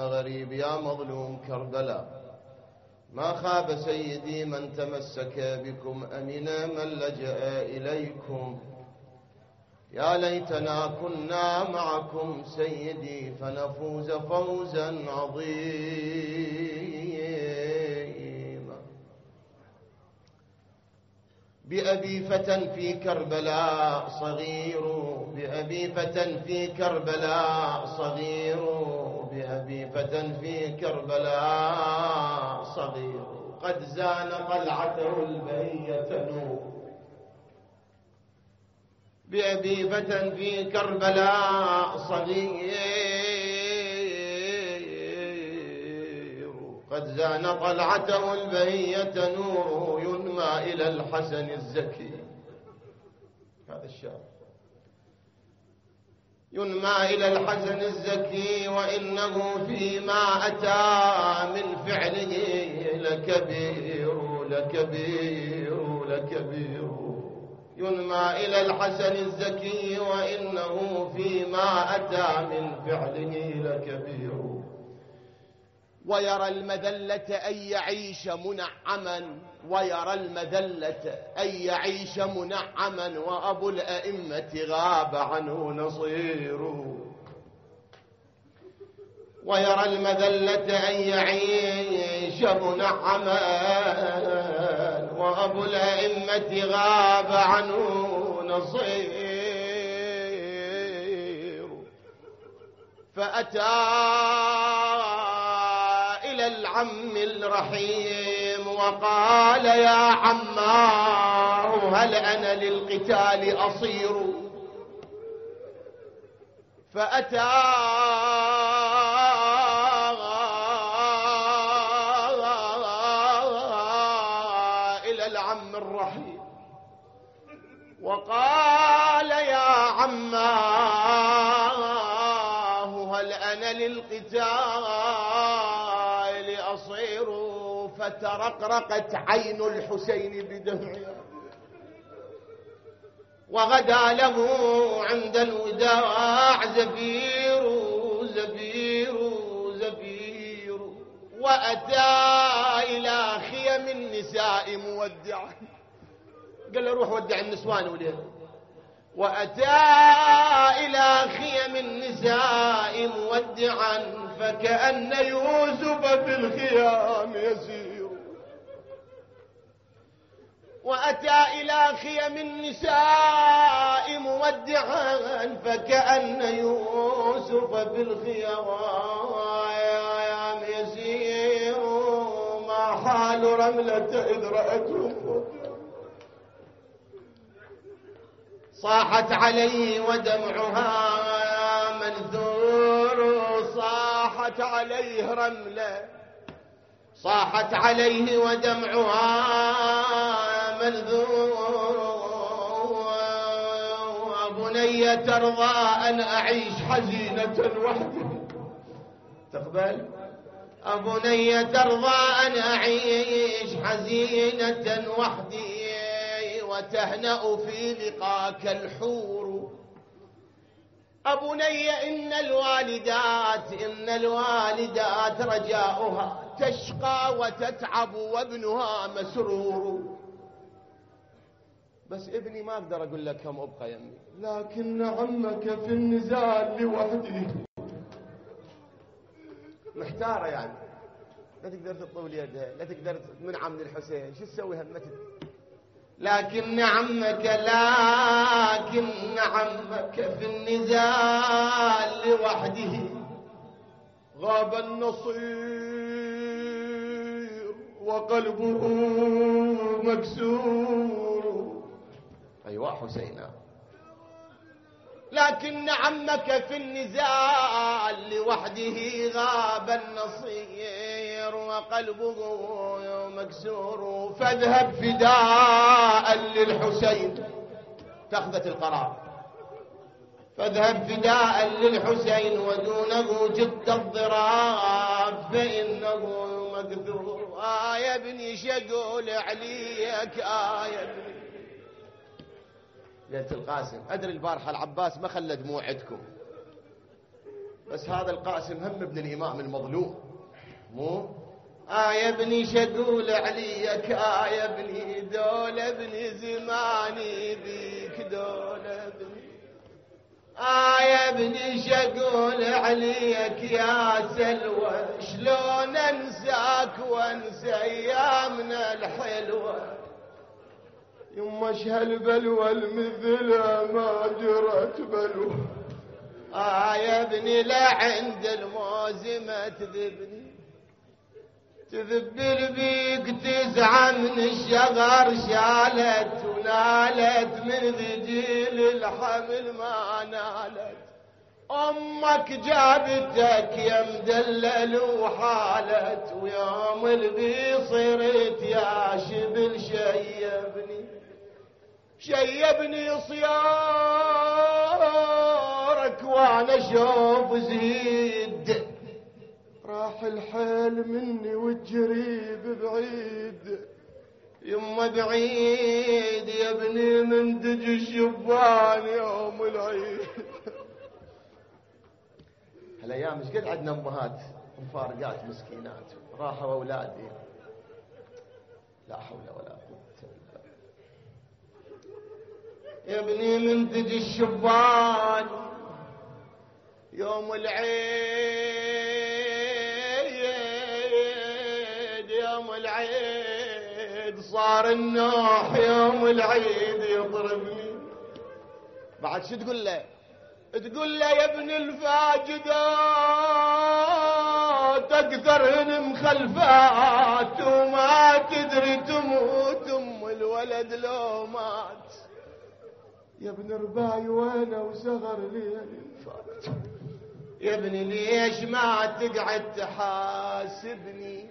غريب يا مظلوم كربلاء. ما خاب سيدي من تمسك بكم، أمن من لجأ إليكم. يا ليتنا كنا معكم سيدي فنفوز فوزا عظيما. بأبي فتى في كربلاء صغير، بأبي فتى في كربلاء صغير، بأبي فتى في كربلاء صغير، قد زان قلعته البهية نور. بأبي فتى في كربلاء صغير، قد زان قلعته البهية نور، ينمى إلى الحسن الزكي. هذا الشعر ينمى إلى الحسن الزكي، وإنه فيما أتى من فعله لكبير لكبير لكبير. ينمى إلى الحسن الزكي، وإنه فيما أتى من فعله لكبير. ويرى المذلة أن يعيش منعما، ويرى المذلة أن يعيش منعما، وأبو الأئمة غاب عنه نصير. ويرى المذلة أن يعيش منعما، وأبو الأئمة غاب عنه نصير. فأتى إلى العم الرحيم وقال يا عماه هل أنا للقتال أصير. فأتى إلى العم الرحيم وقال يا عماه هل أنا للقتال أصير. فترقرقت عين الحسين بدمعها، وغدا له عند الوداع زفير زفير زفير. وأتى إلى خيم النساء مودعا، قال له روح ودع النسوان وليه. وأتى إلى خيم النساء مودعا، فكأن يوسف في الخيام يسير. وأتى إلى خيم النساء مودعا، فكأن يوسف في الخيام يسير. ما حال رملة إذ رأته صاحت عليه ودمعها منثور. صاحت عليه رملة، صاحت عليه ودمعها منثور. وبني ترضى أن أعيش حزينة وحدي، تقبل؟ أبني ترضى أن أعيش حزينة وحدي، وتهنأ في لقاك الحور. أبني إن الوالدات رجاؤها تشقى وتتعب وابنها مسرور. بس ابني ما أقدر أقول لك كم أبقى يمي، لكن عمك في النزال لوحدي. محتارة يعني، لا تقدر تطول يدها، لا تقدر تمنع من الحسين، شو تسوي همتك؟ لكن عمك في النزال لوحده. غاب النصير وقلبه مكسور. أيوة حسينا. لكن عمك في النزال لوحده، غاب النصير وقلبه مكسور. فاذهب فداء للحسين، اتخذت القرار. فاذهب فداء للحسين ودونه جد الضراب، فإنه مكذور. يا ابني شقول عليك يا ابني. ليلة القاسم أدري البارحة العباس ما خلى دموع عندكم، بس هذا القاسم هم ابن الإمام المظلوم، مو يا ابني شقول عليك يا ابني دول ابني زماني بيك دول ابني يا ابني شقول عليك يا سلوى شلون انساك وانسى ايامنا الحلوه يما هالبلوى المثلى ما جرت بلوى يا ابني لا عند الموزمة تذب البيك تزعى من الشغر شالت ونالت من ذجيل الحمل ما نالت امك جابتك يا مدلل وحالت ويوم البي صرت يا شبل شيبني صيارك وانا اشوف زيد راح الحيل مني والجريب بعيد يما بعيد يا ابني من دج الشبان يوم العيد. هالايام ايش قد عندنا امهات مفارقات مسكينات راحوا اولادي لا حول ولا قوه الا بالله. يا ابني من دج الشبان يوم العيد يوم العيد صار النوح يوم العيد يضربني بعد شو تقول له؟ تقول له يا ابن الفاجدات اكثرهن مخلفات وما تدري تموت ام الولد لو مات يا ابن رباي وانا وصغر ليل فات يا ابني ليش ما تقعد تحاسبني.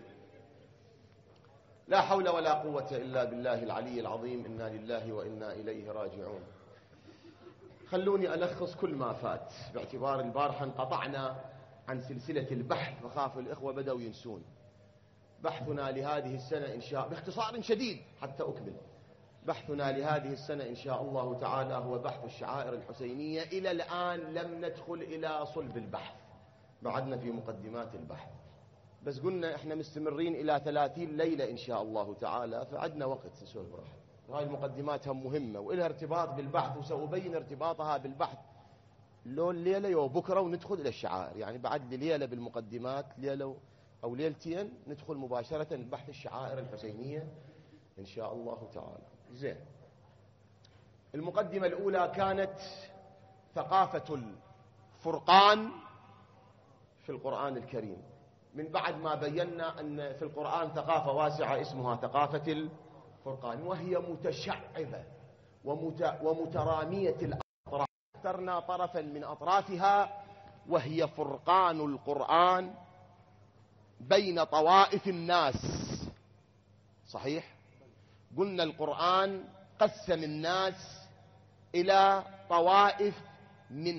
لا حول ولا قوة إلا بالله العلي العظيم. إنا لله وإنا إليه راجعون. خلوني ألخص كل ما فات باعتبار البارحة انقطعنا عن سلسلة البحث وخاف الإخوة بدأوا ينسون. بحثنا لهذه السنة إن شاء باختصار شديد حتى أكمل. بحثنا لهذه السنة إن شاء الله تعالى هو بحث الشعائر الحسينية. إلى الآن لم ندخل إلى صلب البحث، بعدنا في مقدمات البحث، بس قلنا إحنا مستمرين إلى 30 ليلة إن شاء الله تعالى، فعدنا وقت نسولف براحة. وهذه المقدمات هم مهمة وإلها ارتباط بالبحث، وسأبين ارتباطها بالبحث لو الليلة وبكرة وندخل إلى الشعائر، يعني بعد ليلة بالمقدمات ليلة أو ليلتين ندخل مباشرة البحث الشعائر الحسينية إن شاء الله تعالى. زين، المقدمة الأولى كانت ثقافة الفرقان في القرآن الكريم، من بعد ما بينا أن في القرآن ثقافة واسعة اسمها ثقافة الفرقان، وهي متشعبة ومترامية الأطراف. اخترنا طرفا من أطرافها وهي فرقان القرآن بين طوائف الناس. صحيح؟ قلنا القرآن قسم الناس إلى طوائف من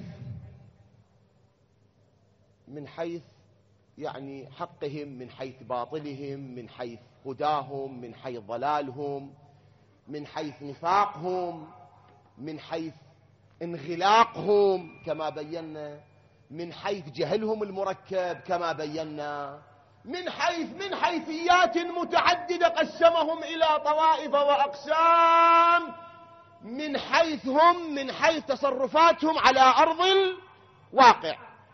حيث يعني حقهم، من حيث باطلهم، من حيث هداهم، من حيث ضلالهم، من حيث نفاقهم، من حيث انغلاقهم كما بينا، من حيث جهلهم المركب كما بينا، من حيثيات متعددة قسمهم إلى طوائف وأقسام، من حيث تصرفاتهم على أرض الواقع.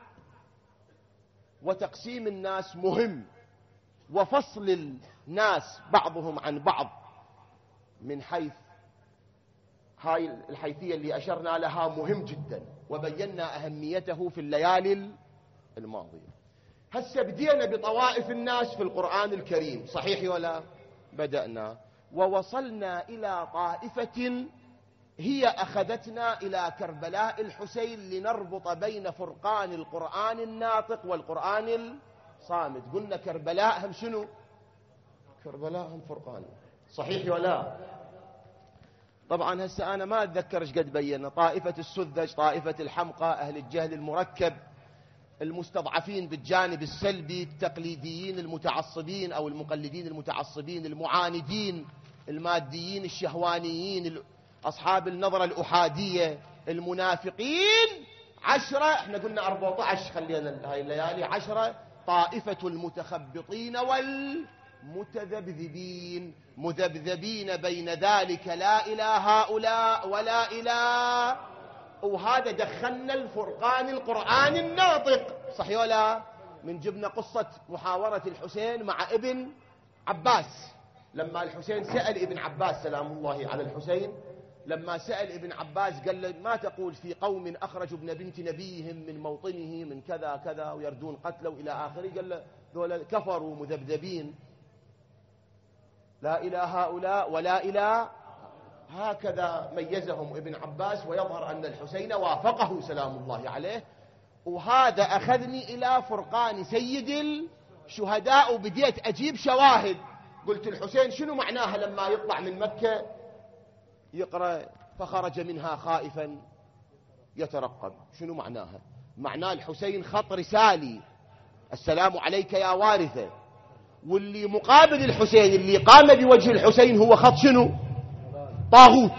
وتقسيم الناس مهم، وفصل الناس بعضهم عن بعض من حيث هاي الحيثية اللي أشرنا لها مهم جدا، وبينا أهميته في الليالي الماضية. هسه بدينا بطوائف الناس في القرآن الكريم، صحيح ولا؟ بدأنا ووصلنا إلى طائفة هي أخذتنا إلى كربلاء الحسين لنربط بين فرقان القرآن الناطق والقرآن الصامت. قلنا كربلاء هم شنو؟ كربلاء هم فرقان، صحيح ولا؟ طبعا هسه أنا ما أتذكر إيش قد بينا. طائفة السذج، طائفة الحمقى، أهل الجهل المركب، المستضعفين بالجانب السلبي، التقليديين المتعصبين أو المقلدين المتعصبين، المعاندين، الماديين الشهوانيين، أصحاب النظرة الأحادية، المنافقين، 10، احنا قلنا 14 خلينا هاي الليالي 10. طائفة المتخبطين والمتذبذبين، مذبذبين بين ذلك، لا إلى هؤلاء ولا إلى، وهذا دخلنا الفرقان القرآن الناطق، صحيح ولا؟ من جبنا قصة محاورة الحسين مع ابن عباس، لما الحسين سأل ابن عباس سلام الله على الحسين، لما سأل ابن عباس قال له ما تقول في قوم أخرجوا ابن بنت نبيهم من موطنه من كذا كذا ويردون قتله إلى آخره، قال له ذولا كفروا مذبذبين، لا إلى هؤلاء ولا إلى، هكذا ميزهم ابن عباس، ويظهر أن الحسين وافقه سلام الله عليه. وهذا أخذني إلى فرقان سيد الشهداء، وبديت أجيب شواهد. قلت الحسين شنو معناها لما يطلع من مكة يقرأ فخرج منها خائفا يترقب؟ شنو معناها؟ معناه الحسين خط رسالي، السلام عليك يا وارثة. واللي مقابل الحسين اللي قام بوجه الحسين هو خط شنو؟ طاغوت.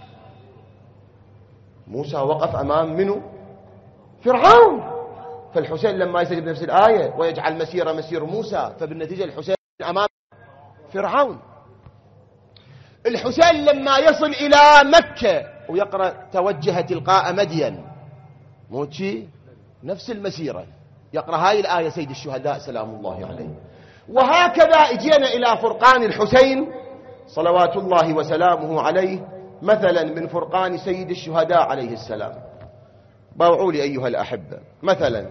موسى وقف أمام منه؟ فرعون. فالحسين لما يسجد بنفس الآية ويجعل مسير موسى، فبالنتيجة الحسين أمام فرعون. الحسين لما يصل إلى مكة ويقرأ توجه تلقاء مدين، موتشي نفس المسيرة، يقرأ هاي الآية سيد الشهداء سلام الله عليه. وهكذا اجينا إلى فرقان الحسين صلوات الله وسلامه عليه، مثلا من فرقان سيد الشهداء عليه السلام. باوعوا لي أيها الأحبة، مثلا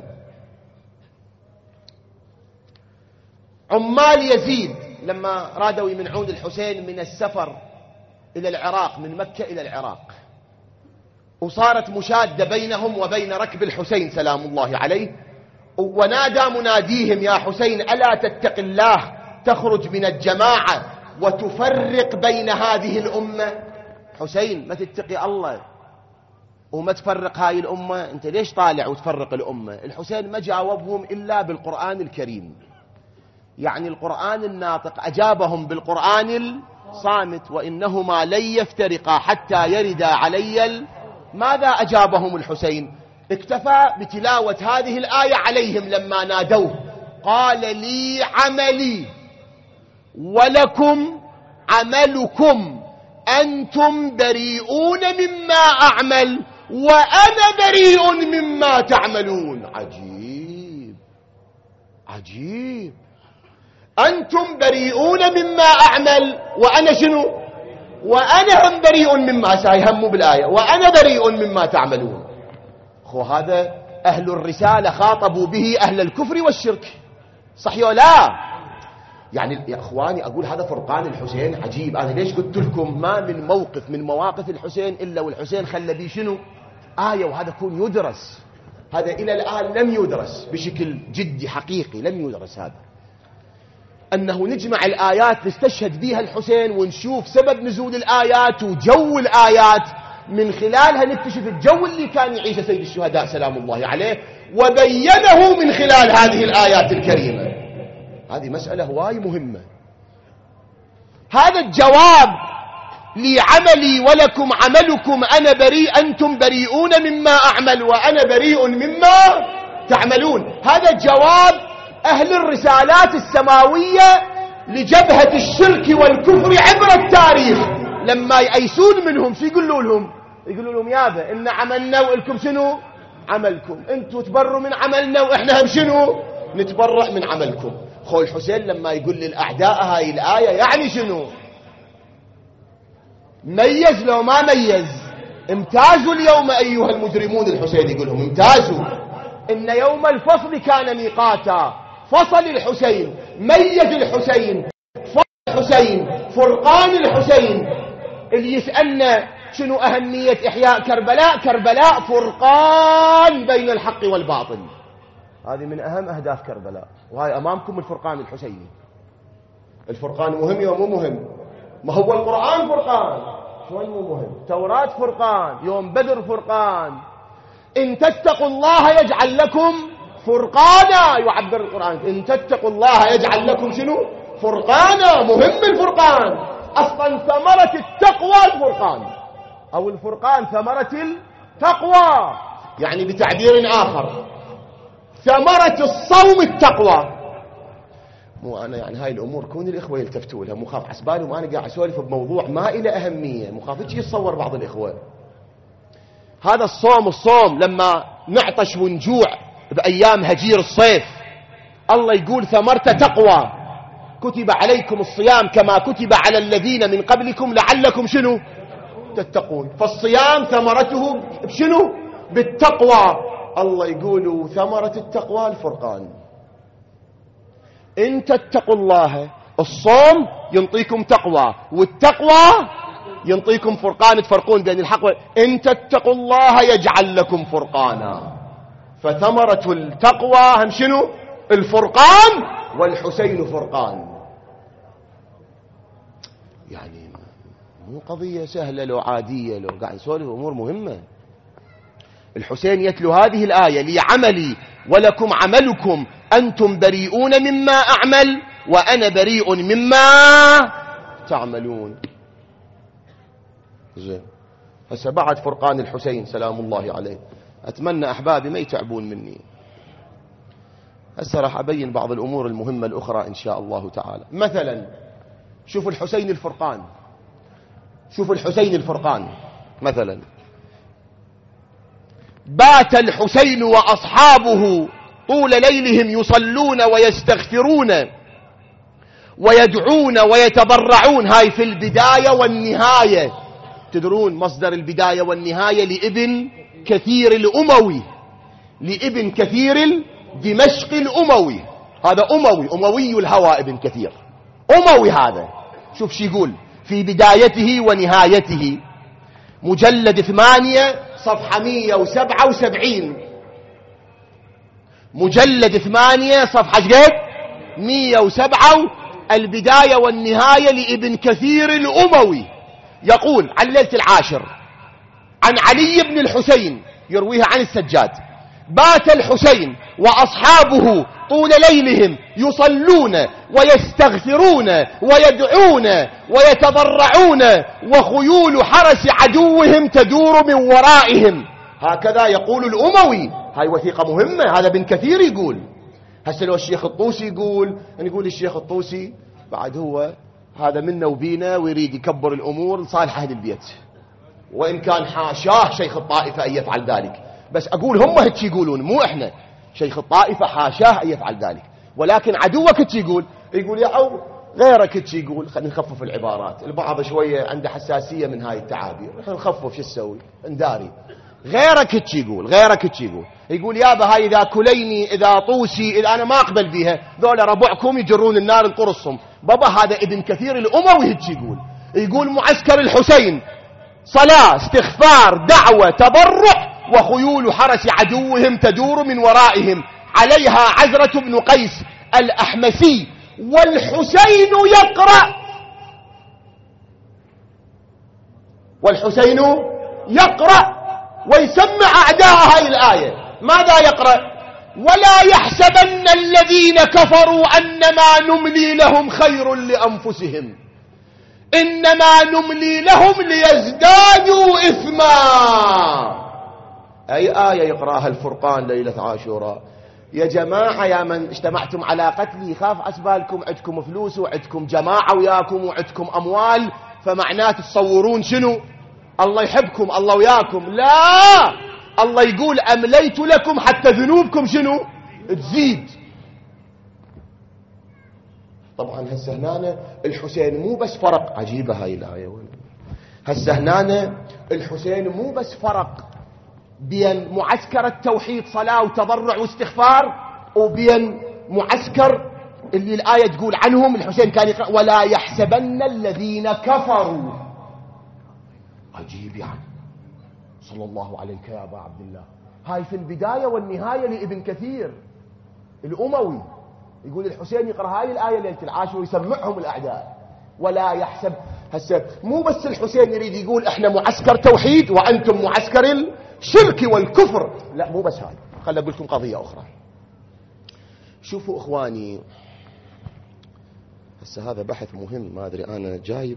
عمال يزيد لما رادوا يمنعون الحسين من السفر إلى العراق، من مكة إلى العراق، وصارت مشادة بينهم وبين ركب الحسين سلام الله عليه، ونادى مناديهم يا حسين ألا تتق الله تخرج من الجماعة وتفرق بين هذه الأمة؟ حسين ما تتقي الله وما تفرق هاي الأمة، أنت ليش طالع وتفرق الأمة؟ الحسين ما جاوبهم إلا بالقرآن الكريم، يعني القرآن الناطق، أجابهم بالقرآن الصامت، وإنهما لن يفترقا حتى يردا علي ماذا أجابهم الحسين؟ اكتفى بتلاوة هذه الآية عليهم لما نادوه، قال لي عملي ولكم عملكم أنتم بريئون مما أعمل وأنا بريء مما تعملون. عجيب عجيب، أنتم بريئون مما أعمل وأنا شنو؟ وأنا هم بريء مما، سيهموا بالآية وأنا بريء مما تعملون. هذا أهل الرسالة خاطبوا به أهل الكفر والشرك، صحيح ولا؟ يعني يا أخواني أقول هذا فرقان الحسين عجيب. أنا ليش قلت لكم ما من موقف من مواقف الحسين إلا والحسين خلى بيه شنو؟ آية، وهذا يكون يدرس. هذا إلى الآن لم يدرس بشكل جدي حقيقي، لم يدرس هذا، أنه نجمع الآيات نستشهد بها الحسين ونشوف سبب نزول الآيات وجو الآيات، من خلالها نكتشف الجو اللي كان يعيشه سيد الشهداء سلام الله عليه، وبينه من خلال هذه الآيات الكريمة. هذه مسألة هواي مهمة. هذا الجواب لعملي ولكم عملكم أنا بريء أنتم بريئون مما أعمل وأنا بريء مما تعملون، هذا جواب أهل الرسالات السماوية لجبهة الشرك والكفر عبر التاريخ. لما يأيسون منهم شو يقولوا لهم؟ يقولوا لهم يابا إن عملنا وإلكم شنو؟ عملكم، انتوا تبروا من عملنا وإحنا هم شنو؟ نتبرأ من عملكم. خو الحسين لما يقول للأعداء هاي الآية يعني شنو؟ ميز لو ما ميز؟ امتازوا اليوم أيها المجرمون. الحسين يقول لهم امتازوا، إن يوم الفصل كان ميقاتا. فصل الحسين، ميز الحسين، فصل الحسين، فرقان الحسين. اللي يسألنا شنو أهمية إحياء كربلاء؟ كربلاء فرقان بين الحق والباطل، هذه من أهم أهداف كربلاء. وهاي أمامكم الفرقان الحسيني. الفرقان مهم يوم مو مهم؟ ما هو القرآن فرقان، شلون مو مهم؟ توراة فرقان، يوم بدر فرقان. إن تتقوا الله يجعل لكم فرقانا، يعبر القرآن إن تتقوا الله يجعل لكم شنو؟ فرقانا. مهم الفرقان، أصلا ثمرة التقوى الفرقان، أو الفرقان ثمرة التقوى. يعني بتعبير آخر ثمرة الصوم التقوى. مو أنا يعني هاي الأمور كون الإخوة يلتفتوا لها، مو خاف عسبالهم أنا قاعد أسولف بموضوع ما إله أهمية، مو خاف يتصور بعض الإخوة هذا الصوم لما نعطش ونجوع بأيام هجير الصيف الله يقول ثمرة تقوى، كتب عليكم الصيام كما كتب على الذين من قبلكم لعلكم شنو تتقون. فالصيام ثمرته بشنو؟ بالتقوى. الله يقول ثمرة التقوى الفرقان. إن تتقوا الله، الصوم ينطيكم تقوى، والتقوى ينطيكم فرقان، تفرقون بين الحق. إن تتقوا الله يجعل لكم فرقانا. فثمرة التقوى هم شنو؟ الفرقان، والحسين فرقان. يعني مو قضية سهلة لو عادية، لو قاعد نسولف أمور مهمة. الحسين يتلو هذه الآية: لي عملي ولكم عملكم أنتم بريئون مما أعمل وأنا بريء مما تعملون. زين، هسه بعد فرقان الحسين سلام الله عليه أتمنى أحبابي ما يتعبون مني. هسه راح أبين بعض الأمور المهمة الأخرى إن شاء الله تعالى. مثلا شوفوا الحسين الفرقان، شوفوا الحسين الفرقان. مثلا بات الحسين وأصحابه طول ليلهم يصلون ويستغفرون ويدعون ويتضرعون. هاي في البداية والنهاية. تدرون مصدر البداية والنهاية لابن كثير الأموي، لابن كثير دمشق الأموي. هذا أموي الهوى ابن كثير، أموي هذا. شوف شي يقول في بدايته ونهايته، مجلد 8 صفحة 177. مجلد 8 صفحة قد 107. البداية والنهاية لابن كثير الأموي. يقول عن ليلة العاشر عن علي بن الحسين يرويها عن السجاد: بات الحسين وأصحابه طول ليلهم يصلون ويستغفرون ويدعون ويتضرعون وخيول حرس عدوهم تدور من ورائهم. هكذا يقول الأموي. هاي وثيقة مهمة، هذا ابن كثير يقول. هسه لو الشيخ الطوسي يقول، نقول الشيخ الطوسي بعد هو هذا منا وبينا ويريد يكبر الأمور لصالح أهل البيت، وإن كان حاشاه شيخ الطائفة أن يفعل ذلك. بس أقول هم هيك يقولون، مو إحنا. شيخ الطائفة حاشاه أن يفعل ذلك، ولكن عدوك هيك يقول يا أو غيرك هيك يقول. خلينا نخفف العبارات، البعض شوية عنده حساسية من هاي التعابير، نخفف. شو نسوي؟ نداري. غيرك هيك يقول يابا هاي إذا كليني إذا طوسي إذا أنا ما أقبل بيها، ذولا ربعكم يجرون النار نقرصهم. بابا هذا ابن كثير الأموي هيك يقول معسكر الحسين صلاة استغفار دعوة تضرع وخيول حرس عدوهم تدور من ورائهم، عليها عزرة بن قيس الأحمسي والحسين يقرأ ويسمع أعداء هاي الآية. ماذا يقرأ؟ ولا يحسبن الذين كفروا أنما نملي لهم خير لأنفسهم إنما نملي لهم ليزدادوا إثما. أي آية يقرأها الفرقان ليلة عاشوراء؟ يا جماعة يا من اجتمعتم على قتلي، خاف أسبالكم عندكم فلوس وعندكم جماعة وياكم وعندكم أموال، فمعناه تصورون شنو؟ الله يحبكم الله وياكم. لا، الله يقول أمليت لكم حتى ذنوبكم شنو؟ تزيد. طبعا هسه هنا الحسين مو بس فرق. عجيبة هاي الآية. هسه هنا الحسين مو بس فرق بين معسكر التوحيد صلاة وتضرع واستغفار وبين معسكر اللي الآية تقول عنهم. الحسين كان يقرأ ولا يحسبن الذين كفروا. عجيب يعني. صلى الله عليك يا أبا عبد الله. هاي في البداية والنهاية لابن كثير الأموي. يقول الحسين يقرأ هاي الآية ليلة العاشر ويسمعهم الأعداء. ولا يحسب. هسه مو بس الحسين يريد يقول احنا معسكر توحيد وأنتم معسكر الشرك والكفر، لا مو بس هاي. خلنا أقول لكم قضية أخرى. شوفوا إخواني، هسه هذا بحث مهم، ما أدري أنا جايب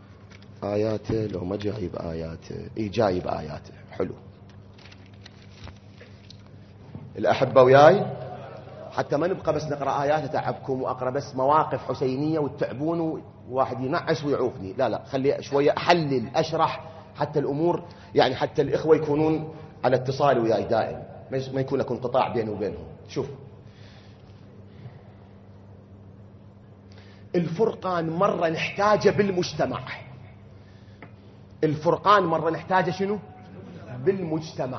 آياته لو ما جايب آياته. جايب آياته. حلو. الأحبة وياي، حتى ما نبقى بس نقرأ آيات أتعبكم وأقرأ بس مواقف حسينية وتتعبون وواحد ينعش ويعوفني. لا لا، خلي شوية أحلل أشرح حتى الأمور، يعني حتى الإخوة يكونون على اتصال وياي دائم، ما يكون لكم انقطاع بيني وبينهم. شوف، الفرقان مرة نحتاجه بالمجتمع. الفرقان مرة نحتاجه شنو؟ بالمجتمع.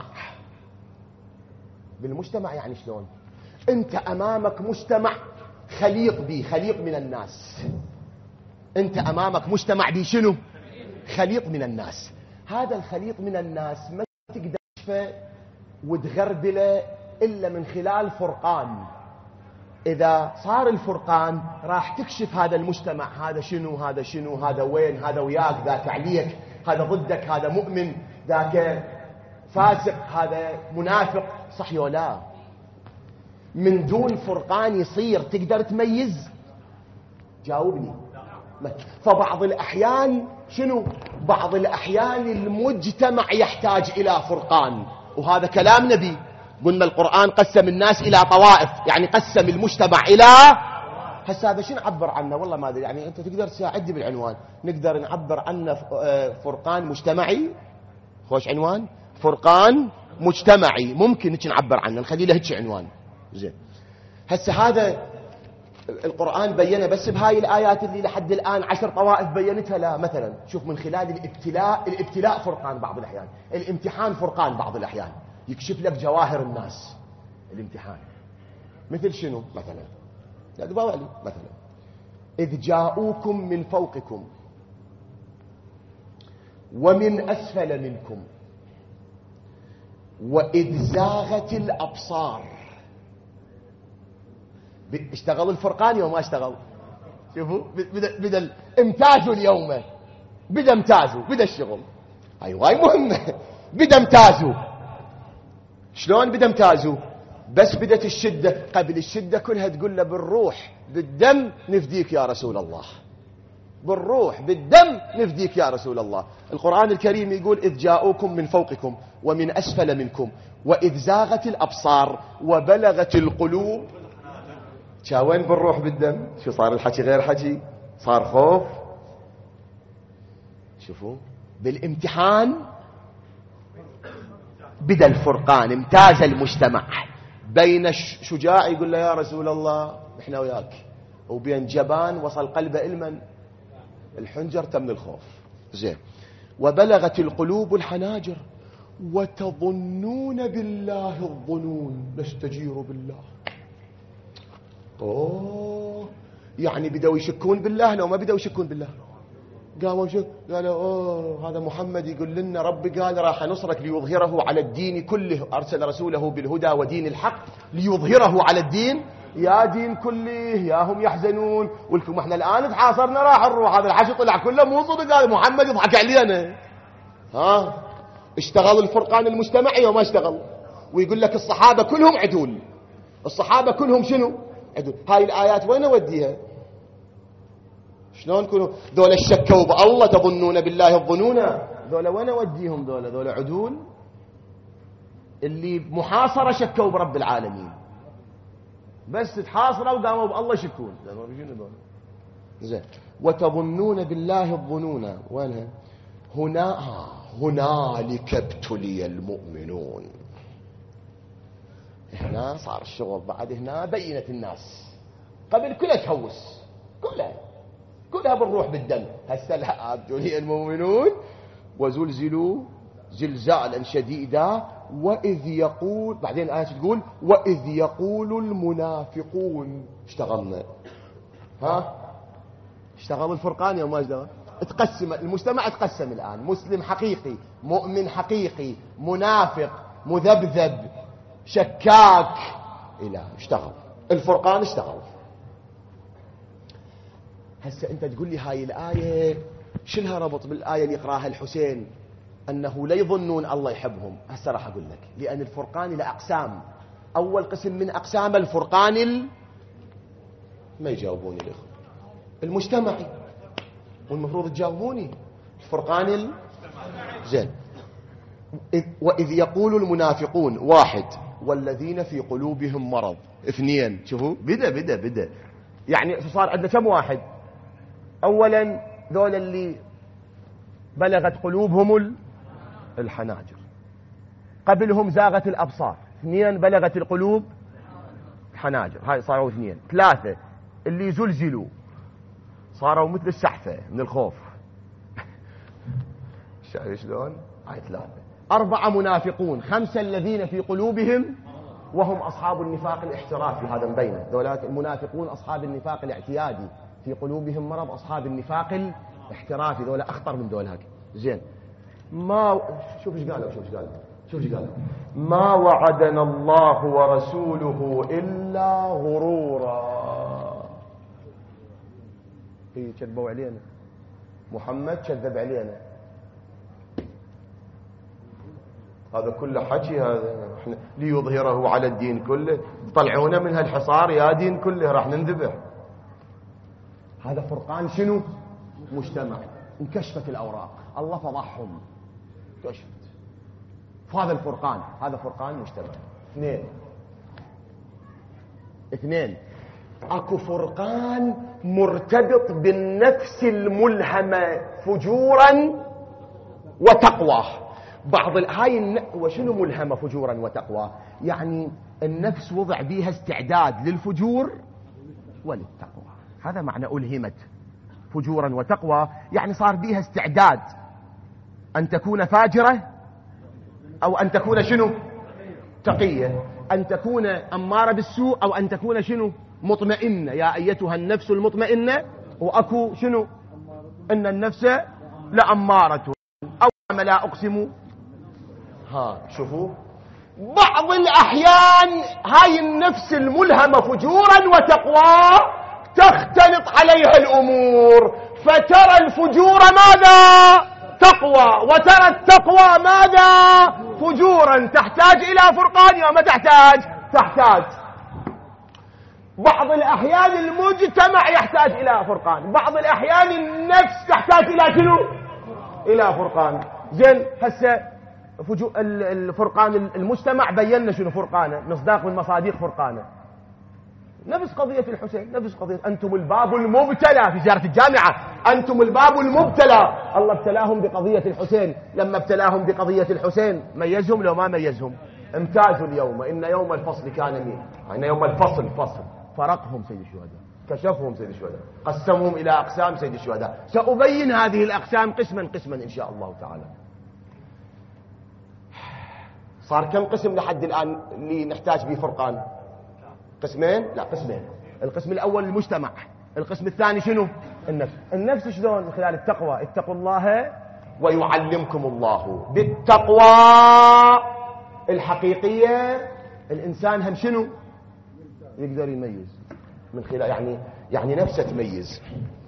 بالمجتمع يعني شلون؟ انت امامك مجتمع خليط به، خليط من الناس. انت امامك مجتمع به شنو؟ خليط من الناس. هذا الخليط من الناس ما تقدر تشفه وتغربله الا من خلال فرقان. اذا صار الفرقان راح تكشف هذا المجتمع، هذا شنو، هذا شنو، هذا وين، هذا وياك، ذاك عليك، هذا ضدك، هذا مؤمن، ذاك فاسق، هذا منافق، صح ولا لا؟ من دون فرقان يصير تقدر تميز؟ جاوبني. فبعض الأحيان شنو؟ بعض الأحيان المجتمع يحتاج إلى فرقان، وهذا كلام نبي. قلنا القرآن قسم الناس إلى طوائف، يعني قسم المجتمع إلى. هسه هذا شو نعبر عنه؟ والله ما أدري، يعني أنت تقدر تساعدني بالعنوان. نقدر نعبر عنه فرقان مجتمعي. خوش عنوان، فرقان مجتمعي، ممكن هيك نعبر عنه، نخلي له هيك عنوان. زين، هسه هذا القرآن بينه بس بهاي الآيات اللي لحد الآن 10 طوائف بينتها؟ لا. مثلا شوف، من خلال الابتلاء فرقان بعض الأحيان، الامتحان فرقان بعض الأحيان، يكشف لك جواهر الناس. الامتحان مثل شنو؟ مثلا لا دباوع لي، مثلا إذ جاءوكم من فوقكم ومن أسفل منكم وإذ زاغت الأبصار. اشتغل الفرقان يوم ما اشتغل؟ شوفوا، بدأ امتازوا اليوم، بدأ امتازوا، بدأ الشغل. أيوة هاي مهمة. بدأ امتازوا. شلون بدأ امتازوا؟ بس بدت الشدة. قبل الشدة كلها تقول له بالروح بالدم نفديك يا رسول الله، بالروح بالدم نفديك يا رسول الله. القرآن الكريم يقول إذ جاءوكم من فوقكم ومن أسفل منكم وإذ زاغت الأبصار وبلغت القلوب. وين بالروح بالدم؟ شو صار الحكي غير حكي؟ صار خوف. شوفوا، بالامتحان بدأ الفرقان، امتاز المجتمع بين شجاع يقول له يا رسول الله احنا وياك، وبين جبان وصل قلبه إلمن الحنجر تم الخوف. زين، وبلغت القلوب الحناجر وتظنون بالله الظنون نستجير بالله. اوه، يعني بدأوا يشكون بالله لو ما بدأوا يشكون بالله؟ قاموا قالوا اوه هذا محمد يقول لنا ربي قال راح نصرك ليظهره على الدين كله، ارسل رسوله بالهدى ودين الحق ليظهره على الدين. يا دين كله يا هم يحزنون، ولكم احنا الان تحاصرنا راح نروح. هذا الحشي طلع كله مو صدق، قال محمد يضحك علينا. ها، اشتغل الفرقان المجتمعي وما اشتغل؟ ويقول لك الصحابه كلهم عدول، الصحابه كلهم شنو؟ عدول. هاي الايات وين اوديها؟ شلون كانوا ذولا الشكوا بالله تظنون بالله الظنون؟ ذولا وين اوديهم؟ ذولا عدول اللي محاصره شكوا برب العالمين، بس تحاصروا وقاموا بالله يشكون. زين، وتظنون بالله الظنون وينها؟ هنالك ابتلي المؤمنون. هنا صار الشغل بعد، هنا بينت الناس. قبل كلها تهوس، كلها بالروح بالدم. هسه لا، ابتلي المؤمنون وزلزلوا زلزالا شديدا وإذ يقول، بعدين الآية تقول وإذ يقول المنافقون. اشتغلنا. ها، اشتغل الفرقان يوم ما اشتغل؟ تقسم المجتمع، تقسم الآن مسلم حقيقي، مؤمن حقيقي، منافق، مذبذب، شكاك، إلى اشتغل الفرقان، اشتغل. هسه انت تقول لي هاي الآية شلها ربط بالآية اللي يقراها الحسين أنه لا يظنون الله يحبهم؟ هسه راح أقول لك. لأن الفرقان له أقسام. أول قسم من أقسام الفرقان ما يجاوبوني الإخوة، المجتمعي، والمفروض تجاوبوني. الفرقان زين. وإذ يقول المنافقون، واحد والذين في قلوبهم مرض. 2. شوفوا بدأ يعني صار عندنا كم واحد؟ أولا ذول اللي بلغت قلوبهم الحناجر، قبلهم زاغت الأبصار. 2 بلغت القلوب الحناجر، هاي صاروا 2. 3 اللي زلزلوا صاروا مثل السحفة من الخوف. شايف شلون؟ هاي 3. 4 منافقون. 5 الذين في قلوبهم وهم أصحاب النفاق الاحترافي. هذا مبينه، ذولات المنافقون أصحاب النفاق الاعتيادي، في قلوبهم مرض أصحاب النفاق الاحترافي، ذولا أخطر من ذولا. زين، ما شوف ايش قالوا ما وعدنا الله ورسوله إلا غرورا. هي كذبوا علينا، محمد كذب علينا، هذا كله حكي، هذا احنا ليظهره على الدين كله، طلعونا من هالحصار يا دين كله راح ننذبح. هذا فرقان شنو؟ مجتمع. انكشفت الأوراق، الله فضحهم، كشفت. فهذا الفرقان، هذا فرقان مجتمع. 2 اكو فرقان مرتبط بالنفس الملهمة فجورا وتقوى. بعض هاي وشنو ملهمة فجورا وتقوى؟ يعني النفس وضع بيها استعداد للفجور وللتقوى. هذا معنى ألهمت فجورا وتقوى، يعني صار بيها استعداد أن تكون فاجرة أو أن تكون شنو؟ تقية، أن تكون أمارة بالسوء أو أن تكون شنو؟ مطمئنة. يا أيتها النفس المطمئنة، وأكو شنو؟ إن النفس لأمارة أو ما لا أقسم. شوفوا، بعض الأحيان هاي النفس الملهمة فجورا وتقوى تختلط عليها الأمور، فترى الفجور ماذا؟ تقوى، وترى التقوى ماذا؟ فجورا. تحتاج إلى فرقان وما تحتاج. بعض الأحيان المجتمع يحتاج إلى فرقان، بعض الأحيان النفس تحتاج إلى شنو؟ إلى فرقان. زين، هسه الفرقان المجتمع بينا شنو فرقانه، مصداق من مصادق فرقانه. نفس قضية الحسين، نفس قضية أنتم الباب المبتلى في زيارة الجامعة، أنتم الباب المبتلى. الله ابتلاهم بقضية الحسين، لما ابتلاهم بقضية الحسين ميزهم لو ما ميزهم؟ امتازوا اليوم، إن يوم الفصل كان مين؟ إن يوم الفصل فرقهم سيد الشهداء، كشفهم سيد الشهداء، قسمهم إلى أقسام سيد الشهداء. سأبين هذه الأقسام قسما إن شاء الله تعالى. صار كم قسم لحد الآن اللي نحتاج به فرقان؟ 2؟ لا، 2. القسم الأول المجتمع، القسم الثاني شنو؟ النفس شلون؟ من خلال التقوى. اتقوا الله ويعلمكم الله. بالتقوى الحقيقية الإنسان هم شنو؟ يقدر يميز من خلال، يعني نفسه تميز.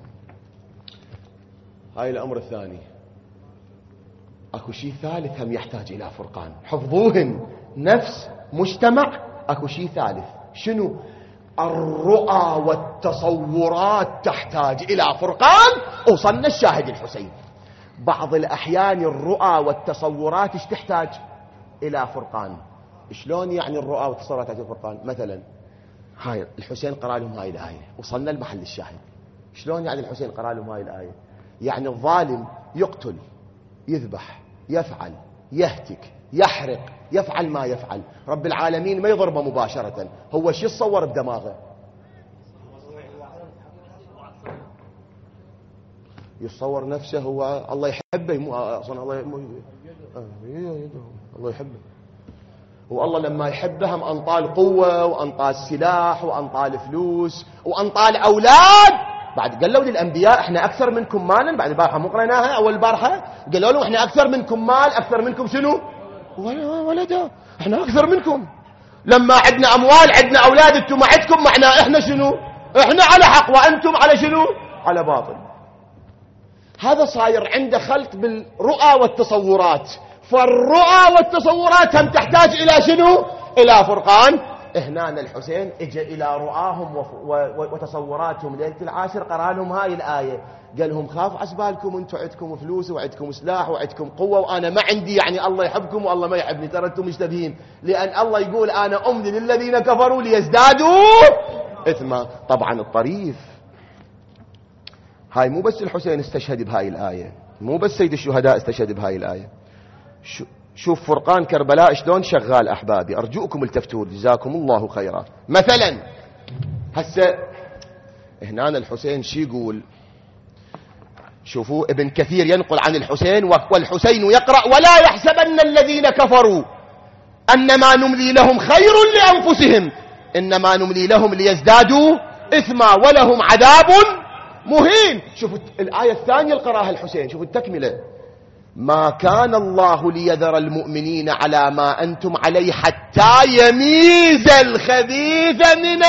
هاي الأمر الثاني. اكو شيء ثالث هم يحتاج الى فرقان، حفظوهن. نفس، مجتمع، اكو شيء ثالث شنو؟ الرؤى والتصورات تحتاج الى فرقان. وصلنا الشاهد الحسين. بعض الاحيان الرؤى والتصورات ايش تحتاج؟ الى فرقان. شلون يعني الرؤى والتصورات تحتاج الى فرقان؟ مثلا هاي الحسين قرأ لهم هاي الايه، وصلنا المحل الشاهد. شلون يعني الحسين قرأ لهم هاي الايه؟ يعني الظالم يقتل، يذبح، يفعل، يهتك، يحرق، يفعل ما يفعل، رب العالمين ما يضربه مباشرة. هو شو يتصور بدماغه؟ يتصور نفسه هو الله يحبه، اصلا الله يحبه. والله لما يحبه هم انطال قوة وانطال سلاح وانطال فلوس وانطال اولاد. بعد قالوا للأنبياء احنا أكثر منكم مالا، بعد البارحة مو قريناها أول البارحة، قالوا لهم احنا أكثر منكم مال، أكثر منكم شنو؟ ولدا، احنا أكثر منكم. لما عندنا أموال، عندنا أولاد، انتم ما عندكم، معنا احنا شنو؟ احنا على حق وأنتم على شنو؟ على باطل. هذا صاير عنده خلط بالرؤى والتصورات. فالرؤى والتصورات هم تحتاج إلى شنو؟ إلى فرقان. هنا الحسين اجى إلى رؤاهم وتصوراتهم ليلة العاشر، قرأ لهم هاي الآية، قال لهم خافوا عسبالكم، انتم عندكم فلوس وعندكم سلاح وعندكم قوة وأنا ما عندي، يعني الله يحبكم والله ما يحبني، ترى انتم مشتبهين، لأن الله يقول أنا أملي للذين كفروا ليزدادوا إثما. طبعا الطريف هاي مو بس الحسين استشهد بهاي الآية، مو بس سيد الشهداء استشهد بهاي الآية، شوف فرقان كربلاء شلون شغال أحبابي، أرجوكم التفتوا جزاكم الله خيرا. مثلا هسه هنا الحسين شي يقول، شوفوا ابن كثير ينقل عن الحسين والحسين يقرأ ولا يحسبن الذين كفروا أنما نملي لهم خير لأنفسهم إنما نملي لهم ليزدادوا إثما ولهم عذاب مهين. شوفوا الآية الثانية اللي قرأها الحسين، شوفوا التكملة، ما كان الله ليذر المؤمنين على ما أنتم عليه حتى يميز الخبيث من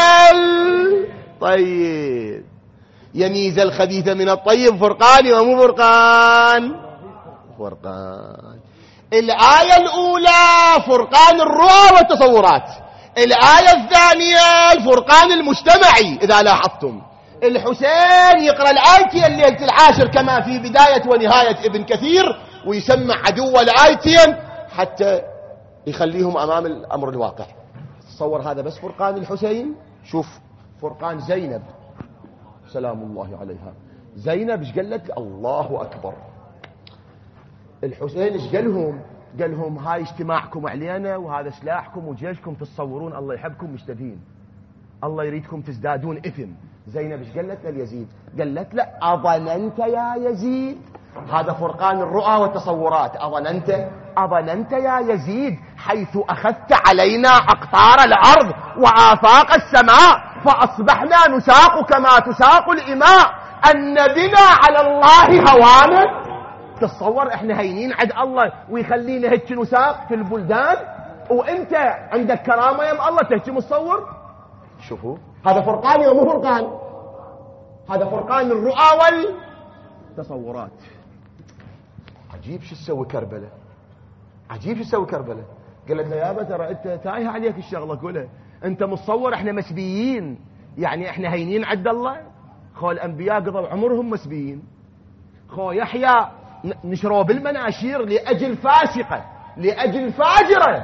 الطيب. يميز الخبيث من الطيب فرقان ومو فرقان؟ فرقان. الآية الأولى فرقان الرؤى والتصورات، الآية الثانية الفرقان المجتمعي. إذا لاحظتم الحسين يقرأ الآيتين الليلة العاشر كما في بداية ونهاية ابن كثير، ويسمع عدو الآيتين حتى يخليهم أمام الأمر الواقع. تصور هذا بس فرقان الحسين. شوف فرقان زينب سلام الله عليها، زينب ايش قالت؟ الله أكبر. الحسين ايش قالهم؟ قالهم هاي اجتماعكم علينا وهذا سلاحكم وجيشكم، تتصورون الله يحبكم مشتبهين، الله يريدكم تزدادون إثم. زينب ايش قالت ليزيد؟ قالت له أظننت يا يزيد، هذا فرقان الرؤى والتصورات، أظننت يا يزيد حيث أخذت علينا أقطار الأرض وآفاق السماء فأصبحنا نساق كما تساق الإماء أن بنا على الله هوانا. تتصور احنا هينين عند الله ويخلينا هيك نساق في البلدان وانت عندك كرامة يم الله تهجم الصور. شوفوا هذا فرقان ومو فرقان، هذا فرقان الرؤى والتصورات. عجيب شو تسوي كربلاء، عجيب شو تسوي كربلاء. قالت له يابا ترى انت تايه عليك الشغله كلها، انت متصور احنا مسبيين، يعني احنا هينين عند الله؟ خو الانبياء قضوا عمرهم مسبيين، خو يحيى نشروه بالمناشير لاجل فاسقه، لاجل فاجره،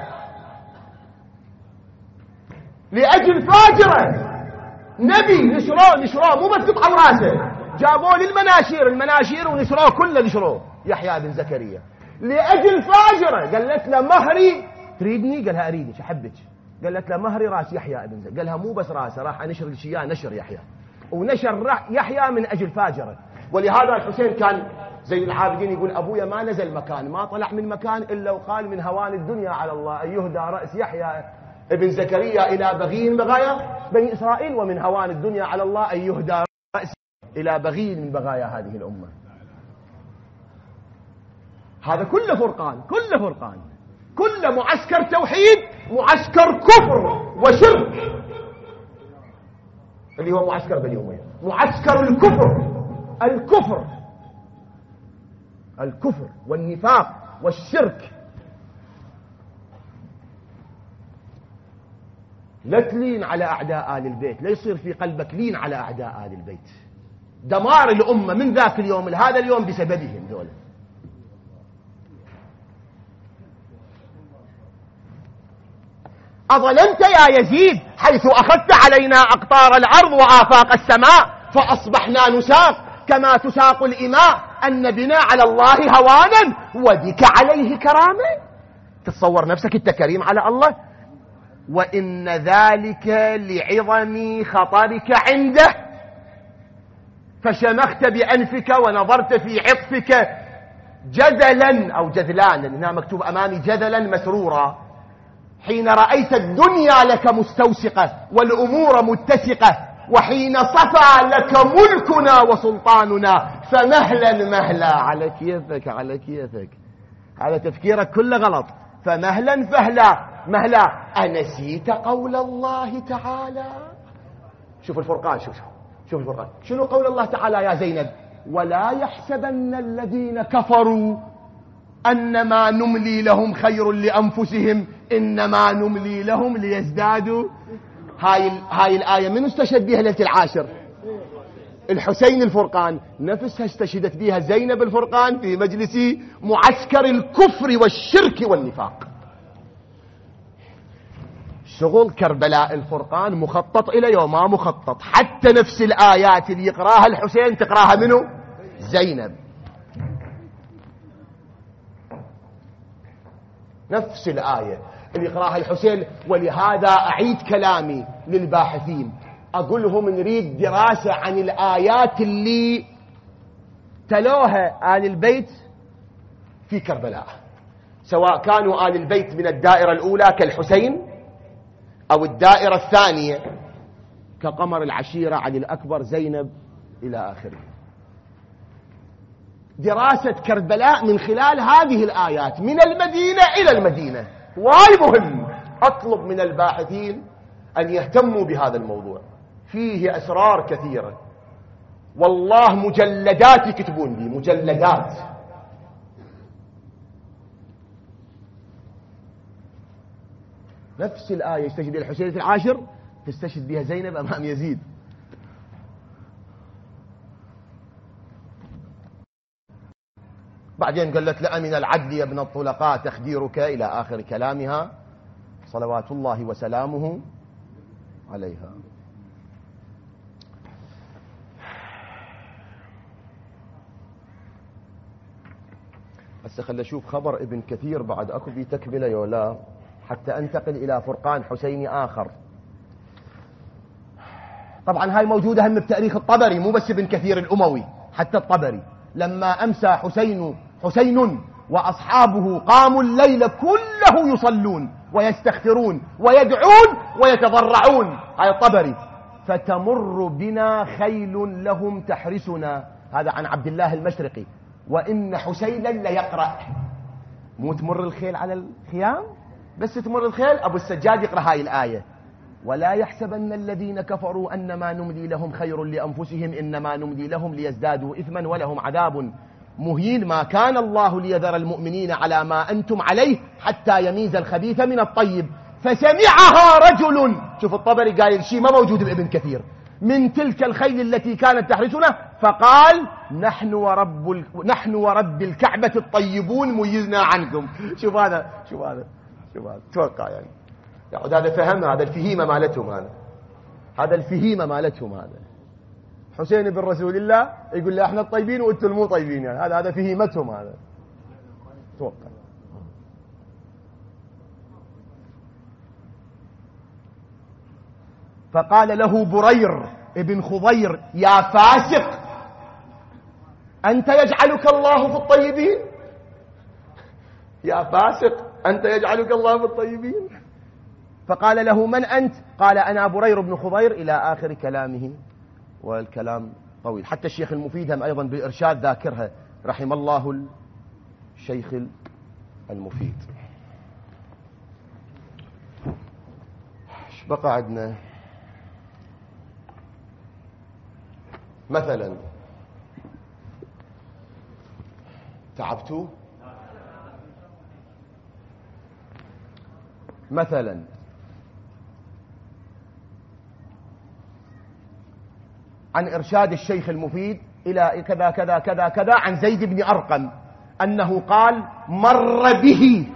لاجل فاجره، نبي نشروه مو بس قطعه راسه، جابوه للمناشير، المناشير ونشروه كله، نشروه يحيى بن زكريا لاجل فاجره. قالت له مهري تريدني؟ قالها اريدك احبك. قالت له مهري راس يحيى بن زكريا. قالها مو بس راسه، راح انشر الشياه، نشر يحيى، ونشر يحيى من اجل فاجره. ولهذا الحسين كان زين العابدين يقول ابويا ما نزل مكان، ما طلع من مكان الا وقال من هوان الدنيا على الله ان يهدى راس يحيى ابن زكريا الى بغي من بغايا بني اسرائيل، ومن هوان الدنيا على الله ان يهدى راس الى بغي من بغايا هذه الامه. هذا كله فرقان، كله فرقان، كله معسكر توحيد، معسكر كفر وشرك، اللي هو معسكر باليومين، معسكر الكفر والنفاق والشرك. لا تلين على أعداء آل البيت، لا يصير في قلبك لين على أعداء آل البيت. دمار الأمة من ذاك اليوم لهذا اليوم بسببهم دول. أظننت يا يزيد حيث أخذت علينا أقطار الأرض وآفاق السماء فأصبحنا نساق كما تساق الإماء أن بنا على الله هوانا وبك عليه كرامة. تتصور نفسك أنت كريم على الله، وإن ذلك لعظم خطرك عنده فشمخت بأنفك ونظرت في عطفك جذلا أو جذلان، هنا مكتوب أمامي جذلا مسرورا، حين رأيت الدنيا لك مستوسقة والأمور متسقة، وحين صفى لك ملكنا وسلطاننا فمهلا على كيفك على تفكيرك كله غلط، فمهلا مهلا أنسيت قول الله تعالى. شوف الفرقان، شوف الفرقان. شنو قول الله تعالى يا زينب؟ ولا يحسبن الذين كفروا أنما نملي لهم خير لأنفسهم إنما نملي لهم ليزدادوا. هاي الآية من استشهد بها ليلة العاشر؟ الحسين الفرقان، نفسها استشهدت بها زينب الفرقان في مجلس معسكر الكفر والشرك والنفاق. شغل كربلاء الفرقان مخطط إليه وما مخطط، حتى نفس الآيات اللي يقراها الحسين تقراها منه زينب، نفس الآية اللي يقراها الحسين. ولهذا أعيد كلامي للباحثين، أقول لهم نريد دراسة عن الآيات اللي تلوها آل البيت في كربلاء، سواء كانوا آل البيت من الدائرة الأولى كالحسين أو الدائرة الثانية كقمر العشيرة علي الأكبر زينب إلى آخره. دراسة كربلاء من خلال هذه الآيات من المدينة إلى المدينة وايد مهم. أطلب من الباحثين أن يهتموا بهذا الموضوع، فيه أسرار كثيرة والله، مجلدات يكتبون لي، مجلدات. نفس الآية يستشهد الحسين في العاشر تستشهد بها زينب أمام يزيد. بعدين قالت لأمن العدل يا ابن الطلقاء تخديرك إلى آخر كلامها صلوات الله وسلامه عليها. هسه خلي أشوف خبر ابن كثير بعد أكو في تكملة يولا حتى أنتقل إلى فرقان حسيني آخر. طبعا هاي موجودة هم بتاريخ الطبري، مو بس ابن كثير الأموي، حتى الطبري لما أمسى حسين وأصحابه قاموا الليل كله يصلون ويستغفرون ويدعون ويتضرعون، هاي الطبري. فتمر بنا خيل لهم تحرسنا، هذا عن عبد الله المشرقي. وإن حسينا ليقرأ، مو تمر الخيل على الخيام، بس تمر الخيل. أبو السجاد يقرأ هاي الآية: ولا يحسبن الذين كفروا أنما نملي لهم خير لأنفسهم إنما نملي لهم ليزدادوا إثما ولهم عذاب مهين. ما كان الله ليذر المؤمنين على ما أنتم عليه حتى يميز الخبيث من الطيب. فسمعها رجل، شوف الطبري قايل شيء ما موجود بابن كثير، من تلك الخيل التي كانت تحرسنا فقال نحن ورب الكعبة الطيبون ميزنا عنكم. شوف هذا توقع يعني هذا فهم، هذا الفهيمة مالتهم، هذا الفهيمة مالتهم. هذا حسين بن رسول الله يقول له احنا الطيبين وانتم المو طيبين، يعني هذا فهيمتهم. هذا توقع. فقال له برير ابن خضير: يا فاسق، أنت يجعلك الله في الطيبين؟ يا فاسق، أنت يجعلك الله في الطيبين؟ فقال له: من أنت؟ قال: أنا برير بن خضير إلى آخر كلامه، والكلام طويل. حتى الشيخ المفيد هم أيضا بالإرشاد ذاكرها، رحم الله الشيخ المفيد. ايش بقى عندنا؟ مثلا تعبتوا؟ مثلا عن إرشاد الشيخ المفيد إلى كذا كذا كذا كذا عن زيد بن أرقم أنه قال: مر به،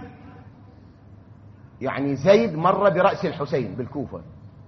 يعني زيد مر برأس الحسين بالكوفة،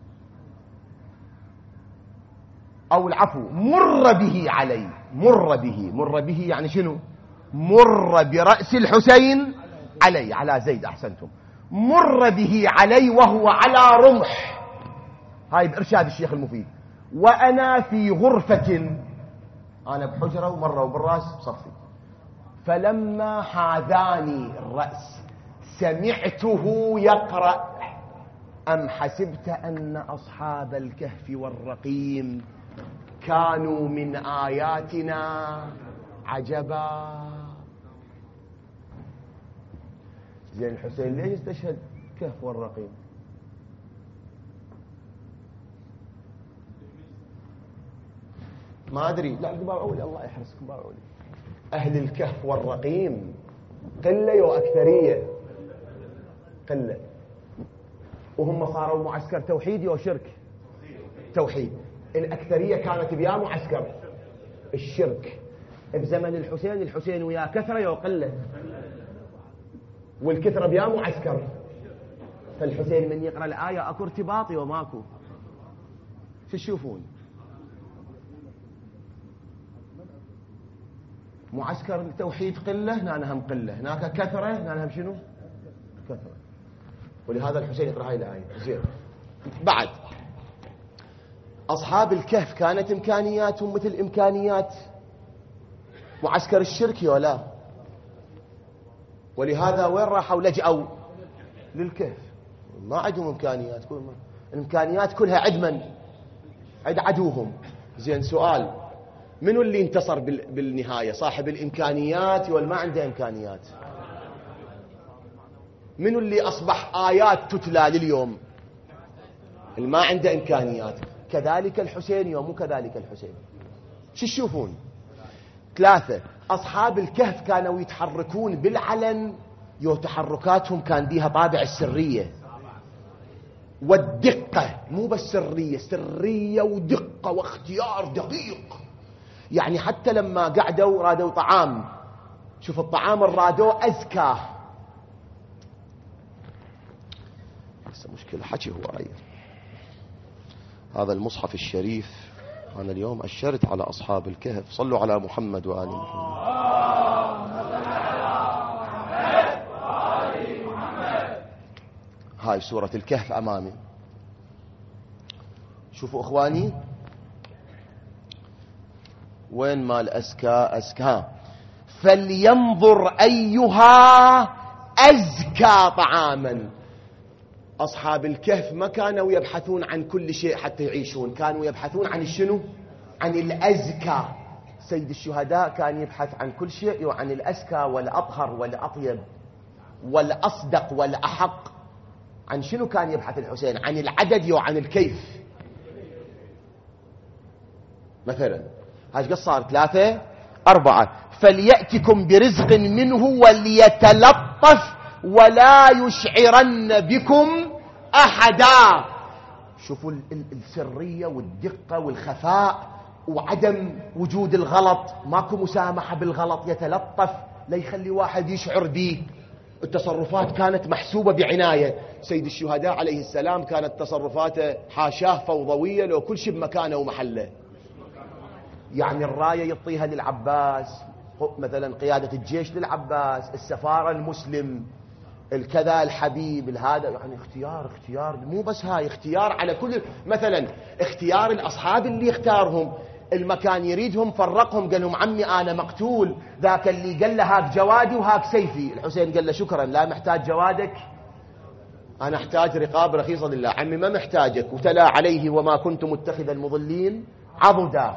أو العفو مر به علي. مر به يعني شنو؟ مر برأس الحسين علي، على زيد، أحسنتم. مر به علي وهو على رمح، هاي بإرشاد الشيخ المفيد. وأنا في غرفة، أنا بحجرة ومرة وبالرأس بصفي. فلما حاذاني الرأس سمعته يقرأ: أم حسبت أن أصحاب الكهف والرقيم كانوا من آياتنا عجبا. زين الحسين ليش استشهد كهف والرقيم؟ ما أدري، لا كبار أولي، الله يحرسكم كبار أولي. أهل الكهف والرقيم قلة وأكثرية؟ قلة. وهم صاروا معسكر توحيدي وشرك؟ توحيد. الأكثرية كانت بيا معسكر الشرك. بزمن الحسين ويا كثرة وقلة، والكثرة بيا معسكر. فالحسين من يقرأ الآية أكو ارتباطي وماكو. شو تشوفون؟ معسكر التوحيد قلة، هنا هم قلة، هناك كثرة، هنا هم شنو؟ كثرة. ولهذا الحسين يقرأ هاي الآية. زين. بعد أصحاب الكهف كانت إمكانياتهم مثل إمكانيات معسكر الشرك ولا؟ ولهذا وين راحوا؟ لجأوا للكهف. ما عندهم إمكانيات، الإمكانيات كلها عند من؟ عند عدوهم. زين، سؤال: منو اللي انتصر بالنهاية؟ صاحب الإمكانيات ولا ما عنده إمكانيات؟ منو اللي أصبح آيات تتلى لليوم؟ اللي ما عنده إمكانيات. كذلك الحسين ومو كذلك الحسين. شو تشوفون؟ 3. أصحاب الكهف كانوا يتحركون بالعلن، تحركاتهم كان بيها طابع السرية والدقة، مو بس سرية ودقة واختيار دقيق. يعني حتى لما قعدوا رادوا طعام، شوف الطعام الرادو أزكى. بس مشكلة حكي هو رأيه. هذا المصحف الشريف أنا اليوم أشرت على أصحاب الكهف. صلوا على محمد وآل محمد. هاي سورة الكهف أمامي. شوفوا إخواني، وين مال أزكى؟ فلينظر أيها أزكى طعاما. أصحاب الكهف ما كانوا يبحثون عن كل شيء حتى يعيشون، كانوا يبحثون عن الشنو؟ عن الأزكى. سيد الشهداء كان يبحث عن كل شيء، وعن الأزكى والأطهر والأطيب والأصدق والأحق. عن شنو كان يبحث الحسين؟ عن العدد وعن الكيف. مثلا هاش قد صار 3 4. فليأتكم برزق منه وليتلطف ولا يشعرن بكم أحدا. شوفوا السرية والدقة والخفاء وعدم وجود الغلط، ماكو مسامحة بالغلط، يتلطف لا يخلي واحد يشعر به. التصرفات كانت محسوبة بعناية. سيد الشهداء عليه السلام كانت تصرفاته حاشاه فوضوية، لو كل شيء بمكانه ومحله. يعني الراية يعطيها للعباس، مثلا قيادة الجيش للعباس، السفارة المسلم، الكذا الحبيب، هذا يعني اختيار مو بس هاي، اختيار على كل. مثلا اختيار الأصحاب اللي اختارهم، المكان يريدهم فرقهم، قال لهم عمي أنا مقتول، ذاك اللي قال له هاك جوادي وهاك سيفي. الحسين قال له شكرا، لا محتاج جوادك، أنا أحتاج رقاب رخيصة لله. عمي ما محتاجك. وتلا عليه وما كنت متخذ المضلين عضدا.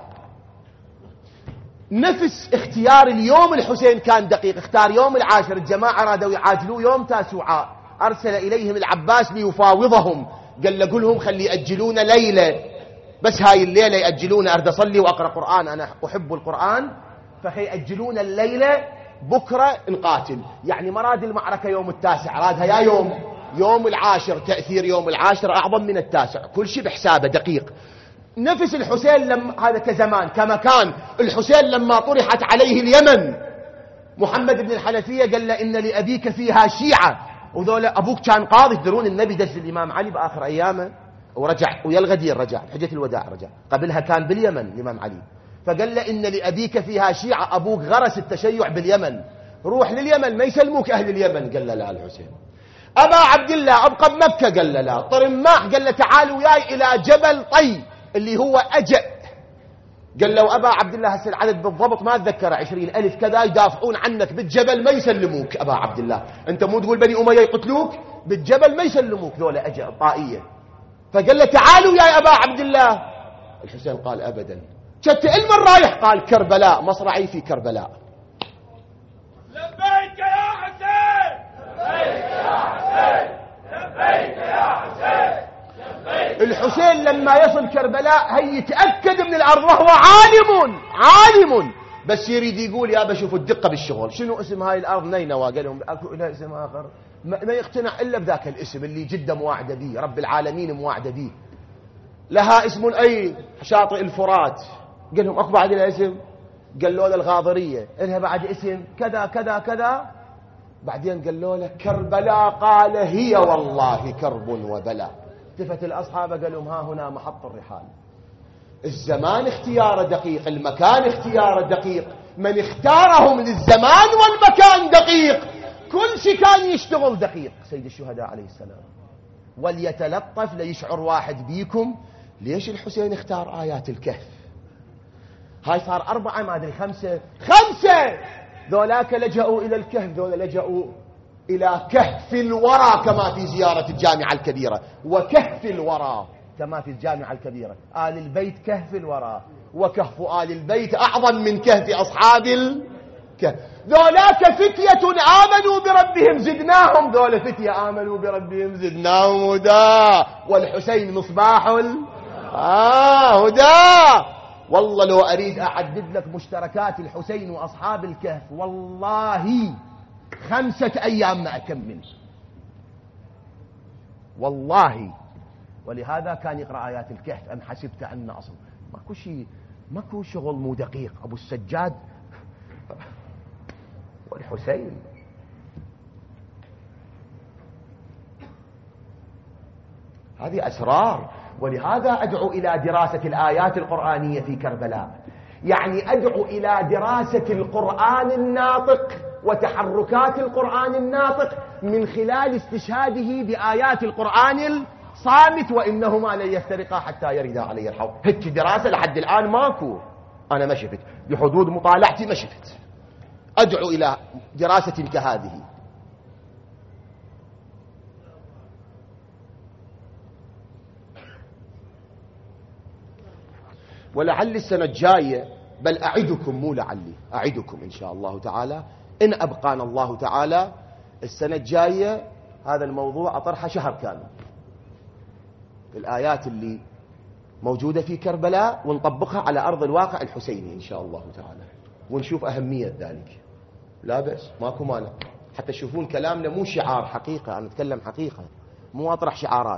نفس اختيار اليوم الحسين كان دقيق. اختار يوم 10، الجماعة رادوا يعاجلوا يوم 9، أرسل إليهم العباس ليفاوضهم، قال له قلهم خلي يأجلون ليلة، بس هاي الليلة يأجلون، أرد أصلي وأقرأ قرآن، أنا أحب القرآن، فيأجلون الليلة، بكرة نقاتل. يعني ما راد المعركة يوم 9، رادها يا يوم 10. تأثير يوم 10 أعظم من 9، كل شيء بحسابه دقيق. نفس الحسين هذا كزمان كمكان. الحسين لما طرحت عليه اليمن، محمد بن الحنفية قال له إن لأبيك فيها شيعة، وذولا أبوك كان قاضي. تدرون النبي دز الإمام علي بآخر أيامه ورجع، ويا الغدير رجع، حجة الوداع رجع، قبلها كان باليمن الإمام علي. فقال له إن لأبيك فيها شيعة، أبوك غرس التشيع باليمن، روح لليمن ما يسلموك أهل اليمن. قال له لا الحسين. أبا عبد الله أبقى بمكة. قال له لا. طرماح قال له تعال وياي إلى جبل طي اللي هو أجأ. قال له أبا عبد الله هسه العدد بالضبط ما أتذكر، 20,000 كذا، يدافعون عنك بالجبل ما يسلموك. أبا عبد الله أنت مو تقول بني أمية يقتلوك؟ بالجبل ما يسلموك ذولا أجأ طائية. فقال له تعالوا يا أبا عبد الله. الحسين قال أبدا. شت المن رايح؟ قال كربلاء، مصرعي في كربلاء. لبيك يا حسين، لبيك يا حسين، لبيك يا حسين. الحسين لما يصل كربلاء هي يتأكد من الأرض، وهو عالم بس يريد يقول يا بشوف الدقة بالشغل، شنو اسم هاي الأرض؟ نينوى. قال لهم أكو لها اسم آخر؟ ما يقتنع إلا بذاك الاسم اللي جدة مواعدة به، رب العالمين مواعدة به. لها اسم أي شاطئ الفرات. قال لهم أكو بعد لها اسم؟ قالوا له الغاضرية. لها بعد اسم كذا كذا كذا. بعدين قالوا له كربلاء. قال هي والله كرب وبلاء. التفت الأصحاب قال لهم ها هنا محط الرحال. الزمان اختياره دقيق، المكان اختياره دقيق، من اختارهم للزمان والمكان دقيق، كل شيء كان يشتغل دقيق. سيد الشهداء عليه السلام. وليتلطف ليشعر واحد بيكم ليش الحسين اختار آيات الكهف. هاي صار 4 ما أدري 5 ذولاك لجأوا إلى الكهف، ذولا لجأوا إلى كهف الورى كما في زيارة الجامعة الكبيرة، وكهف الورى كما في الجامعة الكبيرة. آل البيت كهف الورى، وكهف آل البيت أعظم من كهف أصحاب الكهف. ذولاك فتية آمنوا بربهم زدناهم، ذولا فتية آمنوا بربهم زدناهم هدى، والحسين مصباح هدى. والله لو أريد أعدد لك مشتركات الحسين وأصحاب الكهف والله 5 أيام ما أكمل والله. ولهذا كان يقرأ آيات الكهف. أم حسبت أن أصل ماكو شغل مو دقيق. أبو السجاد والحسين. هذه أسرار. ولهذا أدعو إلى دراسة الآيات القرآنية في كربلاء، يعني أدعو إلى دراسة القرآن الناطق وتحركات القرآن الناطق من خلال استشهاده بآيات القرآن الصامت، وإنهما لن يفترقا حتى يردا علي الحوض. هيك دراسة لحد الآن ماكو، أنا ما شفت بحدود مطالعتي، ما شفت. أدعو إلى دراسة كهذه. ولعل السنة الجاية، بل أعدكم مو لعلي، أعدكم إن شاء الله تعالى إن أبقانا الله تعالى السنة الجاية هذا الموضوع أطرحه شهر كامل، الآيات اللي موجودة في كربلاء ونطبقها على أرض الواقع الحسيني إن شاء الله تعالى، ونشوف أهمية ذلك. لا بأس، ماكو مانع، حتى تشوفون كلامنا مو شعار، حقيقة، أنا أتكلم حقيقة، مو أطرح شعارات.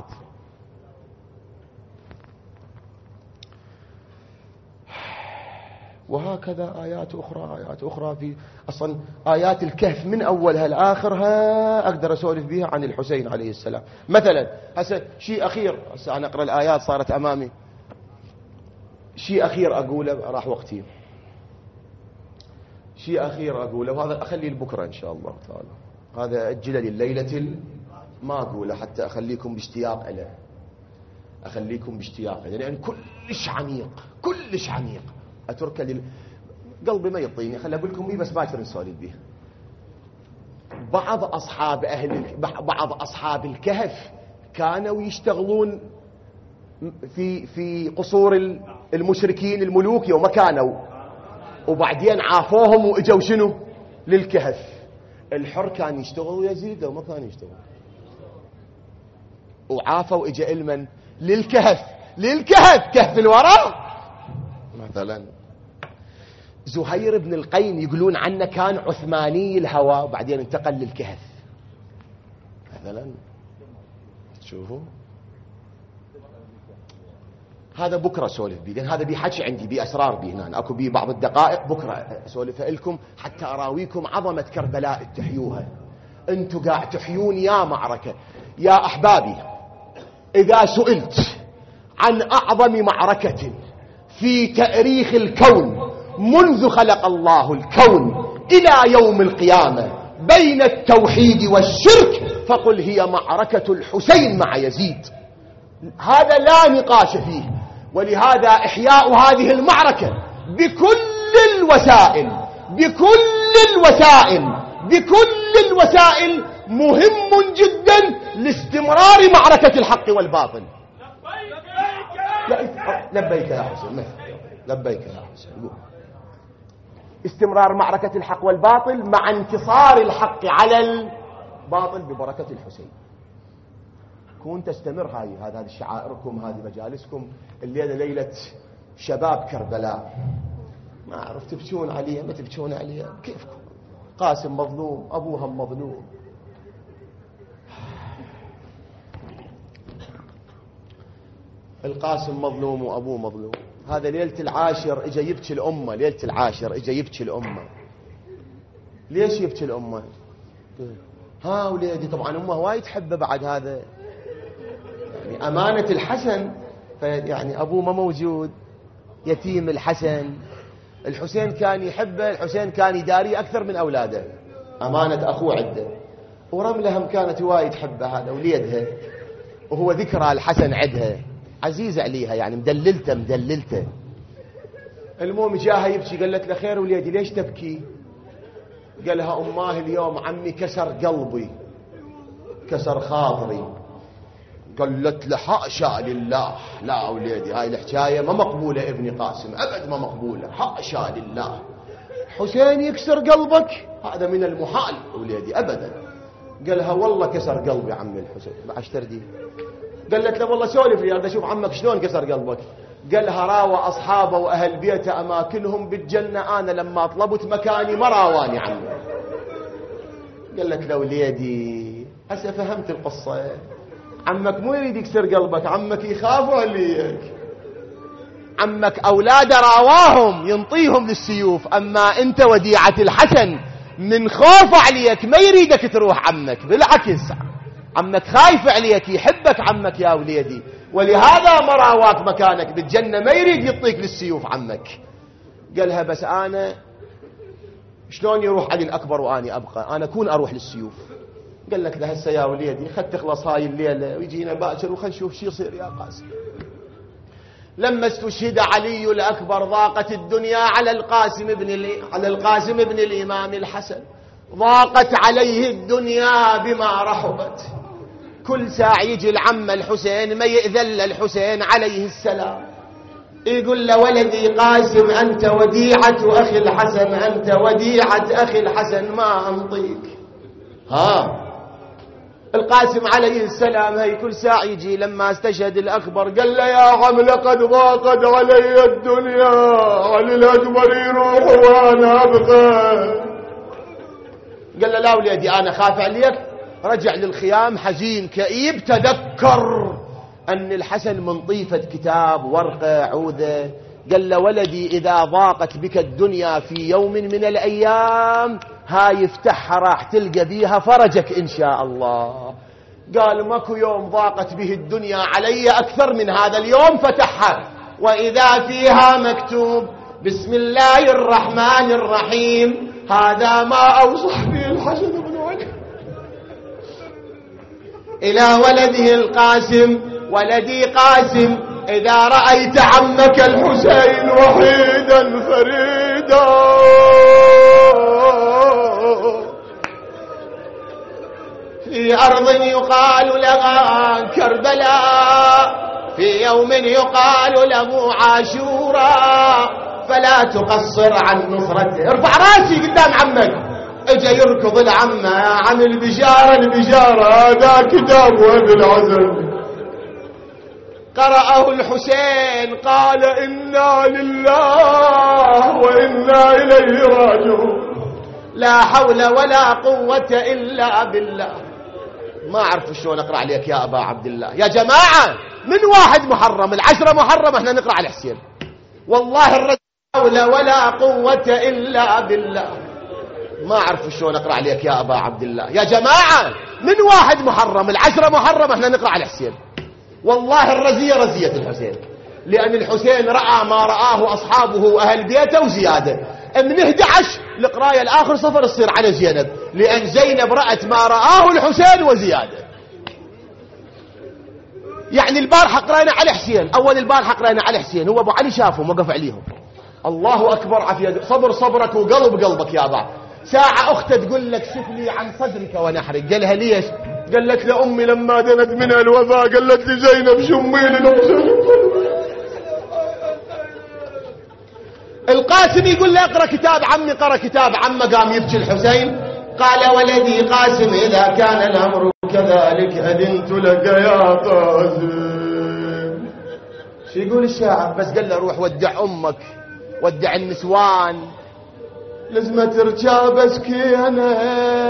وهكذا آيات أخرى في أصلا آيات الكهف من أولها لآخرها أقدر أسولف بها عن الحسين عليه السلام. مثلا هسه شيء أخير، هسه أنا أقرأ الآيات صارت أمامي، شيء أخير أقوله، راح وقتي، شيء أخير أقوله، وهذا أخليه لبكرة إن شاء الله تعالى، هذا أجله لليلة ما أقوله حتى أخليكم باشتياق له، أخليكم باشتياق له، لأن كلش عميق أتركه قلبي ما يطيني، خلي أقول لكم بيه بس باكر نسولف بيه. بعض أصحاب الكهف كانوا يشتغلون في قصور المشركين الملوك يوم كانوا، وبعدين عافوهم وإجوا شنو للكهف. الحر كان يشتغل يزيد وما كان يشتغل، وعافوا وإجا المن للكهف كهف الوراء. مثلا زهير بن القين يقولون عنه كان عثماني الهوى وبعدين انتقل للكهف. مثلا شوفوا هذا بكرة سولف بيه، لأن هذا بيحكي عندي بأسرار بيه هنا، أكو بيه بعض الدقائق بكرة أسولفها لكم حتى أراويكم عظمة كربلاء تحيوها. أنتوا قاعد تحيون يا معركة يا أحبابي. إذا سئلت عن أعظم معركة في تاريخ الكون منذ خلق الله الكون إلى يوم القيامة بين التوحيد والشرك، فقل هي معركة الحسين مع يزيد، هذا لا نقاش فيه. ولهذا إحياء هذه المعركة بكل الوسائل مهم جدا لاستمرار معركة الحق والباطل. لبيك يا حسين، لبيك يا حسين. استمرار معركة الحق والباطل مع انتصار الحق على الباطل ببركة الحسين. كون تستمر هذه شعائركم، هذه مجالسكم. الليلة ليلة شباب كربلاء، ما أعرف تبكون عليه ما تبكون عليه كيفكم. قاسم مظلوم، أبوها مظلوم. القاسم مظلوم وأبوه مظلوم. هذا ليلة العاشر إجا يبكي الأمة، ليلة العاشر إجا يبكي الأمة. ليش يبكي الأمة؟ ها وليدي طبعا أمه وايد تحبه بعد هذا، يعني أمانة الحسن، يعني أبوه ما موجود، يتيم الحسن. الحسين كان يحبه، الحسين كان يداري أكثر من أولاده، أمانة أخوه عده. ورملة هم كانت وايد تحبه هذا وليدها، وهو ذكرى الحسن عدها عزيز عليها، يعني مدللته. المهم جاها يبكي، قالت له خير وليدي ليش تبكي؟ قالها أماه اليوم عمي كسر قلبي، كسر خاطري. قالت له حاشا لله، لا وليدي هاي الحكاية ما مقبولة ابني قاسم، أبد ما مقبولة، حاشا لله. حسين يكسر قلبك هذا من المحال وليدي أبدا. قالها والله كسر قلبي عمي الحسين. بعد تردي قالت له والله سولف لي أشوف عمك شلون كسر قلبك. قالها راوى أصحابه وأهل بيته أماكنهم بالجنة، أنا لما طلبت مكاني ما راواني عمي. قالت له وليدي هسه فهمت القصة، عمك مو يريد يكسر قلبك، عمك يخاف عليك، عمك أولاده راواهم ينطيهم للسيوف، أما أنت وديعة الحسن من خوف عليك ما يريدك تروح عمك، بالعكس عمك خايف عليك، يحبك عمك يا وليدي، ولهذا ما راواك مكانك بالجنة، ما يريد يعطيك للسيوف عمك. قالها بس أنا شلون يروح علي الأكبر وأني أبقى، أنا أكون أروح للسيوف. قال لك له هسه يا وليدي خد تخلص هاي الليلة ويجينا باكر وخل نشوف شي يصير يا قاسم. لما استشهد علي الأكبر ضاقت الدنيا على القاسم بن الإمام الحسن، ضاقت عليه الدنيا بما رحبت. كل ساعة يجي العم الحسين ما يأذل الحسين عليه السلام، يقول له ولدي قاسم أنت وديعة أخي الحسن، أنت وديعة أخي الحسن ما أنطيك. القاسم عليه السلام هي كل ساعة يجي لما استشهد الأكبر قال له يا عم لقد ضاقت علي الدنيا، علي الأكبر يروح وأنا أبقى. قال له لا وليدي أنا خاف عليك. رجع للخيام حزين كئيب، تذكر أن الحسن من طيفة كتاب ورقة عودة. قال له ولدي إذا ضاقت بك الدنيا في يوم من الأيام هاي افتحها راح تلقى بيها فرجك إن شاء الله. قال ماكو يوم ضاقت به الدنيا علي أكثر من هذا اليوم، فتحها وإذا فيها مكتوب بسم الله الرحمن الرحيم، هذا ما أوصح به الحسن بن علي إلى ولده القاسم، ولدي قاسم إذا رأيت عمك الحسين وحيدا فريدا في أرض يقال لها كربلاء، في يوم يقال له عاشوراء، فلا تقصر عن نصرته. ارفع راسي قدام عمك. اجا يركض العمة عن البشارة، هذا كتاب أبي العزم. قرأه الحسين قال إنا لله وإنا إليه راجعون، لا حول ولا قوة إلا بالله. ما أعرف شلون أقرأ عليك يا أبا عبد الله. يا جماعة من 1 محرم 10 محرم احنا نقرأ على حسين، والله الرجل لا حول ولا قوة إلا بالله. ما أعرف شلون أقرأ عليك يا أبا عبد الله. يا جماعة من 1 محرم 10 محرم احنا نقرأ على حسين، والله الرزية رزية الحسين، لأن الحسين رأى ما رآه أصحابه وأهل بيته وزيادة. من 11 القراية الآخر صفر تصير على زينب، لأن زينب رأت ما رآه الحسين وزيادة. يعني البارحة قرأنا على حسين، أول البارحة قرأنا على حسين، هو أبو علي شافهم وقف عليهم. الله أكبر عافية، صبر صبرك وقلب قلبك يا أبا. ساعة أخته تقول لك سف لي عن صدرك ونحرك. قالها ليش؟ قالت لأمي لما دنت منها الوفاة قالت لي زينب شمي لي. القاسم يقول له اقرأ كتاب عمي، قرأ كتاب عمه، قام يبكي الحسين. قال ولدي قاسم إذا كان الأمر كذلك أذنت لك يا قاسم. شو يقول الشاعر؟ بس قال له روح ودع أمك ودع النسوان لزمة رجاب سكينة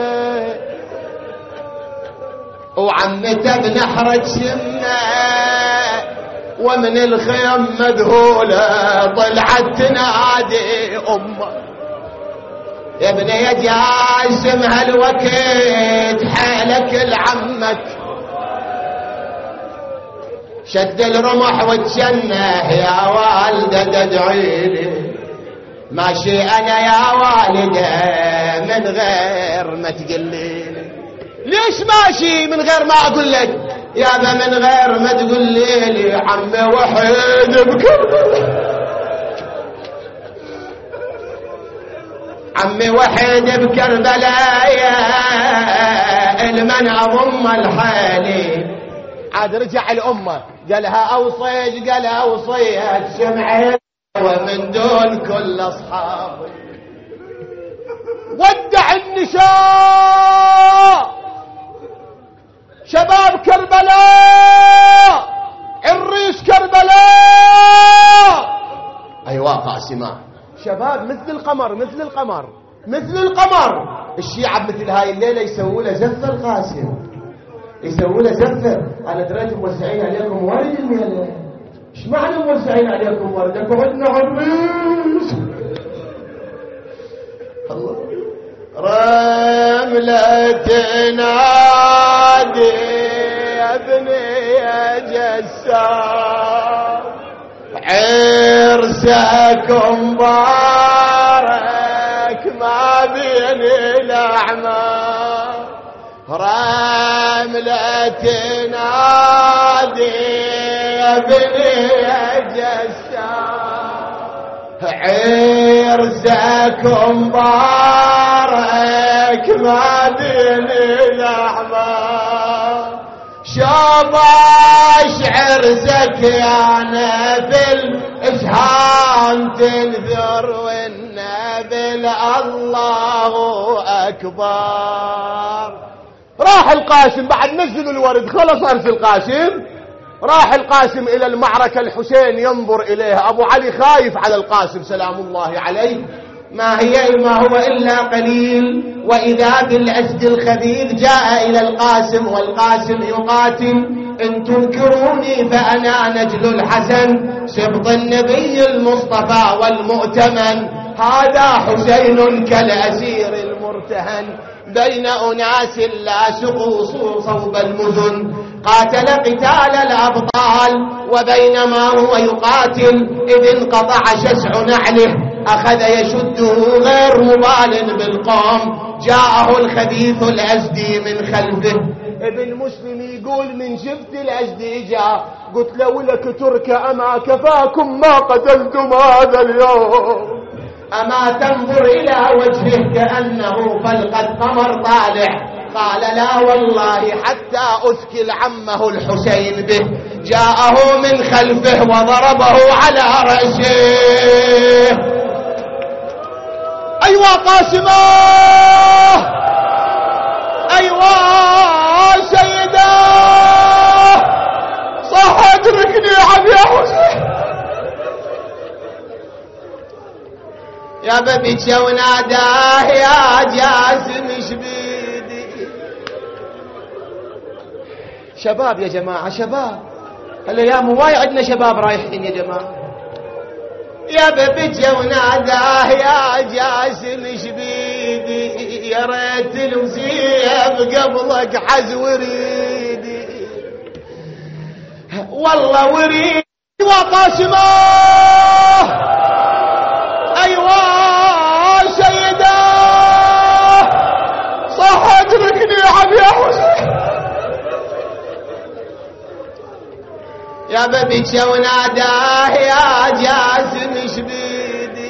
وعمته بنحرة شمة ومن الخيم مذهولة طلعت تنادي أمه يا ابني يا جاسم هالوقت حالك لعمك شد الرمح وتشنه يا والدة تدعيلي ماشي انا يا والدة من غير ما تقليلي ليش ماشي من غير ما اقول لك يابا من غير ما تقول لي عمي وحيد بكربلاء عمي وحيد بكربلاء يا المن اضم الحالي عاد رجع الامه قالها اوصيت قالها اوصيت شمعين ومن دون كل اصحابي ودع النساء شباب كربلاء الريس كربلاء ايوه قاسمة شباب مثل القمر مثل القمر مثل القمر الشيعة مثل هاي الليلة يسووا له زفة القاسم يسووا له زفة انا دريت موزعين عليكم ورد الليلة ايش معنى موزعين عليكم ورد قعدنا عريس الله رملة تنادي يا ابني يا جسام عرسك مبارك ما بين الأعمار رملة تنادي يا ابني يا جسام عرسك مبارك ما بين الأعمار شباش عرسك يا نبل اشهام تنذر والنبل الله أكبر راح القاسم بعد نزلوا الورد خلص أرس القاسم راح القاسم إلى المعركة الحسين ينظر إليها أبو علي خايف على القاسم سلام الله عليه ما هو إلا قليل وإذا بالأسد الخبيث جاء إلى القاسم والقاسم يقاتل إن تنكروني فأنا نجل الحسن سبط النبي المصطفى والمؤتمن هذا حسين كالأسير المرتهن بين أناس لا سقوا صوب المزن قاتل قتال الأبطال وبينما هو يقاتل إذ انقطع شسع نعله أخذ يشده غير مبال بالقوم جاءه الخبيث الأزدي من خلفه ابن مسلم يقول من شفت الأزدي جاء قلت له لك ترك أما كفاكم ما قتلتم هذا اليوم أما تنظر إلى وجهه كأنه فلقد قمر طالع قال لا والله حتى أثكل عمه الحسين به جاءه من خلفه وضربه على رأسه أيوة قاسمة أيوة سيدة صح اتركني عم يا حسين يا ببيك وناداه يا جاسم شبيدي شباب يا جماعة شباب هالايام واي عندنا شباب رايحين يا جماعة يا ببيك وناداه يا جاسم شبيدي يا ريت الوزيب قبلك حز وريدي والله وريدي وقاسمه أيوة سيدة صح اتركني عم يا حسين يا ببيك وناداه يا جاسم شبيدي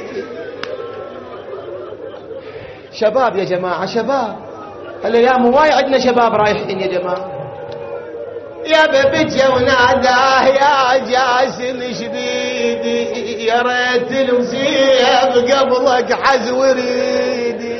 شباب يا جماعة شباب هالايام واي عندنا شباب رايحين يا جماعة يا ببيك وناداه يا جاسم شبيدي يا ريت الوزيب قبلك حز وريدي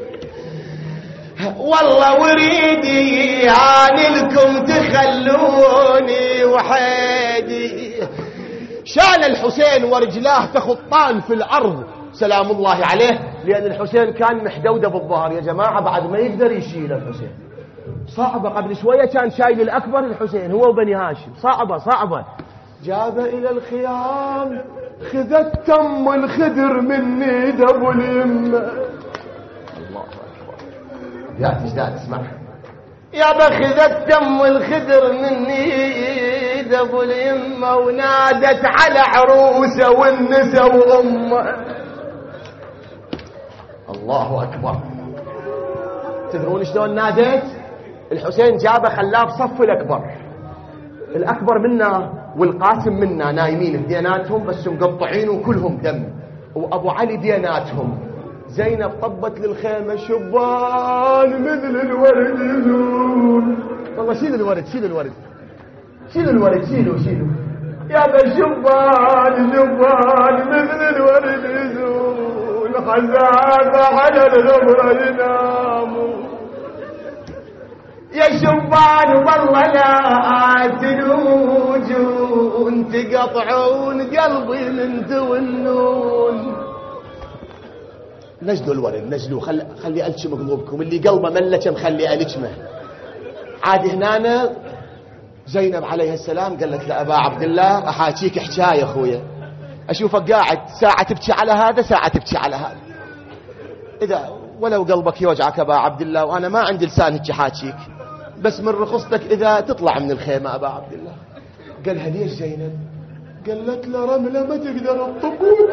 والله وريدي يعني لكم تخلوني وحيدي شان الحسين ورجلاه تخطان في الأرض سلام الله عليه، لأن الحسين كان محدودة بالظهر يا جماعة، بعد ما يقدر يشيل الحسين. صعبة. قبل شوية كان شايل الأكبر الحسين هو وبني هاشم، صعبة. جاب إلى الخيام خذ التم الخدر مني دب اليمة. الله أكبر. يا تجداد اسمع يا بخذ التم الخدر مني دب اليمة، ونادت على عروسه والنسا وامه. الله أكبر. تدرون شلون نادت؟ الحسين جابه خلاه بصف الأكبر منا والقاسم منا نايمين بديناتهم بس مقطعين وكلهم دم، وأبو علي ديناتهم. زينب طبت للخيمة شبان مثل الورد يزول. والله شيلوا الورد شيلوا يا شبان مثل الورد يزول، خزافة على الغبرة يناموا. يا شبان والله لا تلوجون، تقطعون قلبي من تونون. نجلوا الورد نجلوا، خلي ألجم قلوبكم، اللي قلبه ملجم خلي ألجمه. عاد هنا زينب عليه السلام قالت لأبا عبد الله أحاكيك حكاية أخويا، أشوفك قاعد ساعة تبكي على هذا ساعة تبكي على هذا، إذا ولو قلبك يوجعك أبا عبد الله، وأنا ما عندي لسان هيك حاكيك، بس من رخصتك إذا تطلع من الخيمة أبا عبد الله. قالها ليش زينب؟ قالت له رملة ما تقدر الطبوط.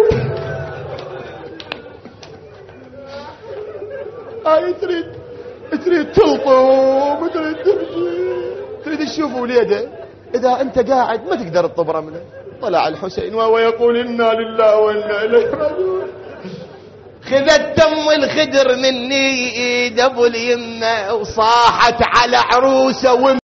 تريد تلطم، تريد تمشي، تريد تشوف وليده. إذا أنت قاعد ما تقدر تطب رملة. طلع الحسين وهو يقول إنا لله وإنا إليه راجعون. خذ التم الخدر مني دب اليمة، وصاحت على عروسه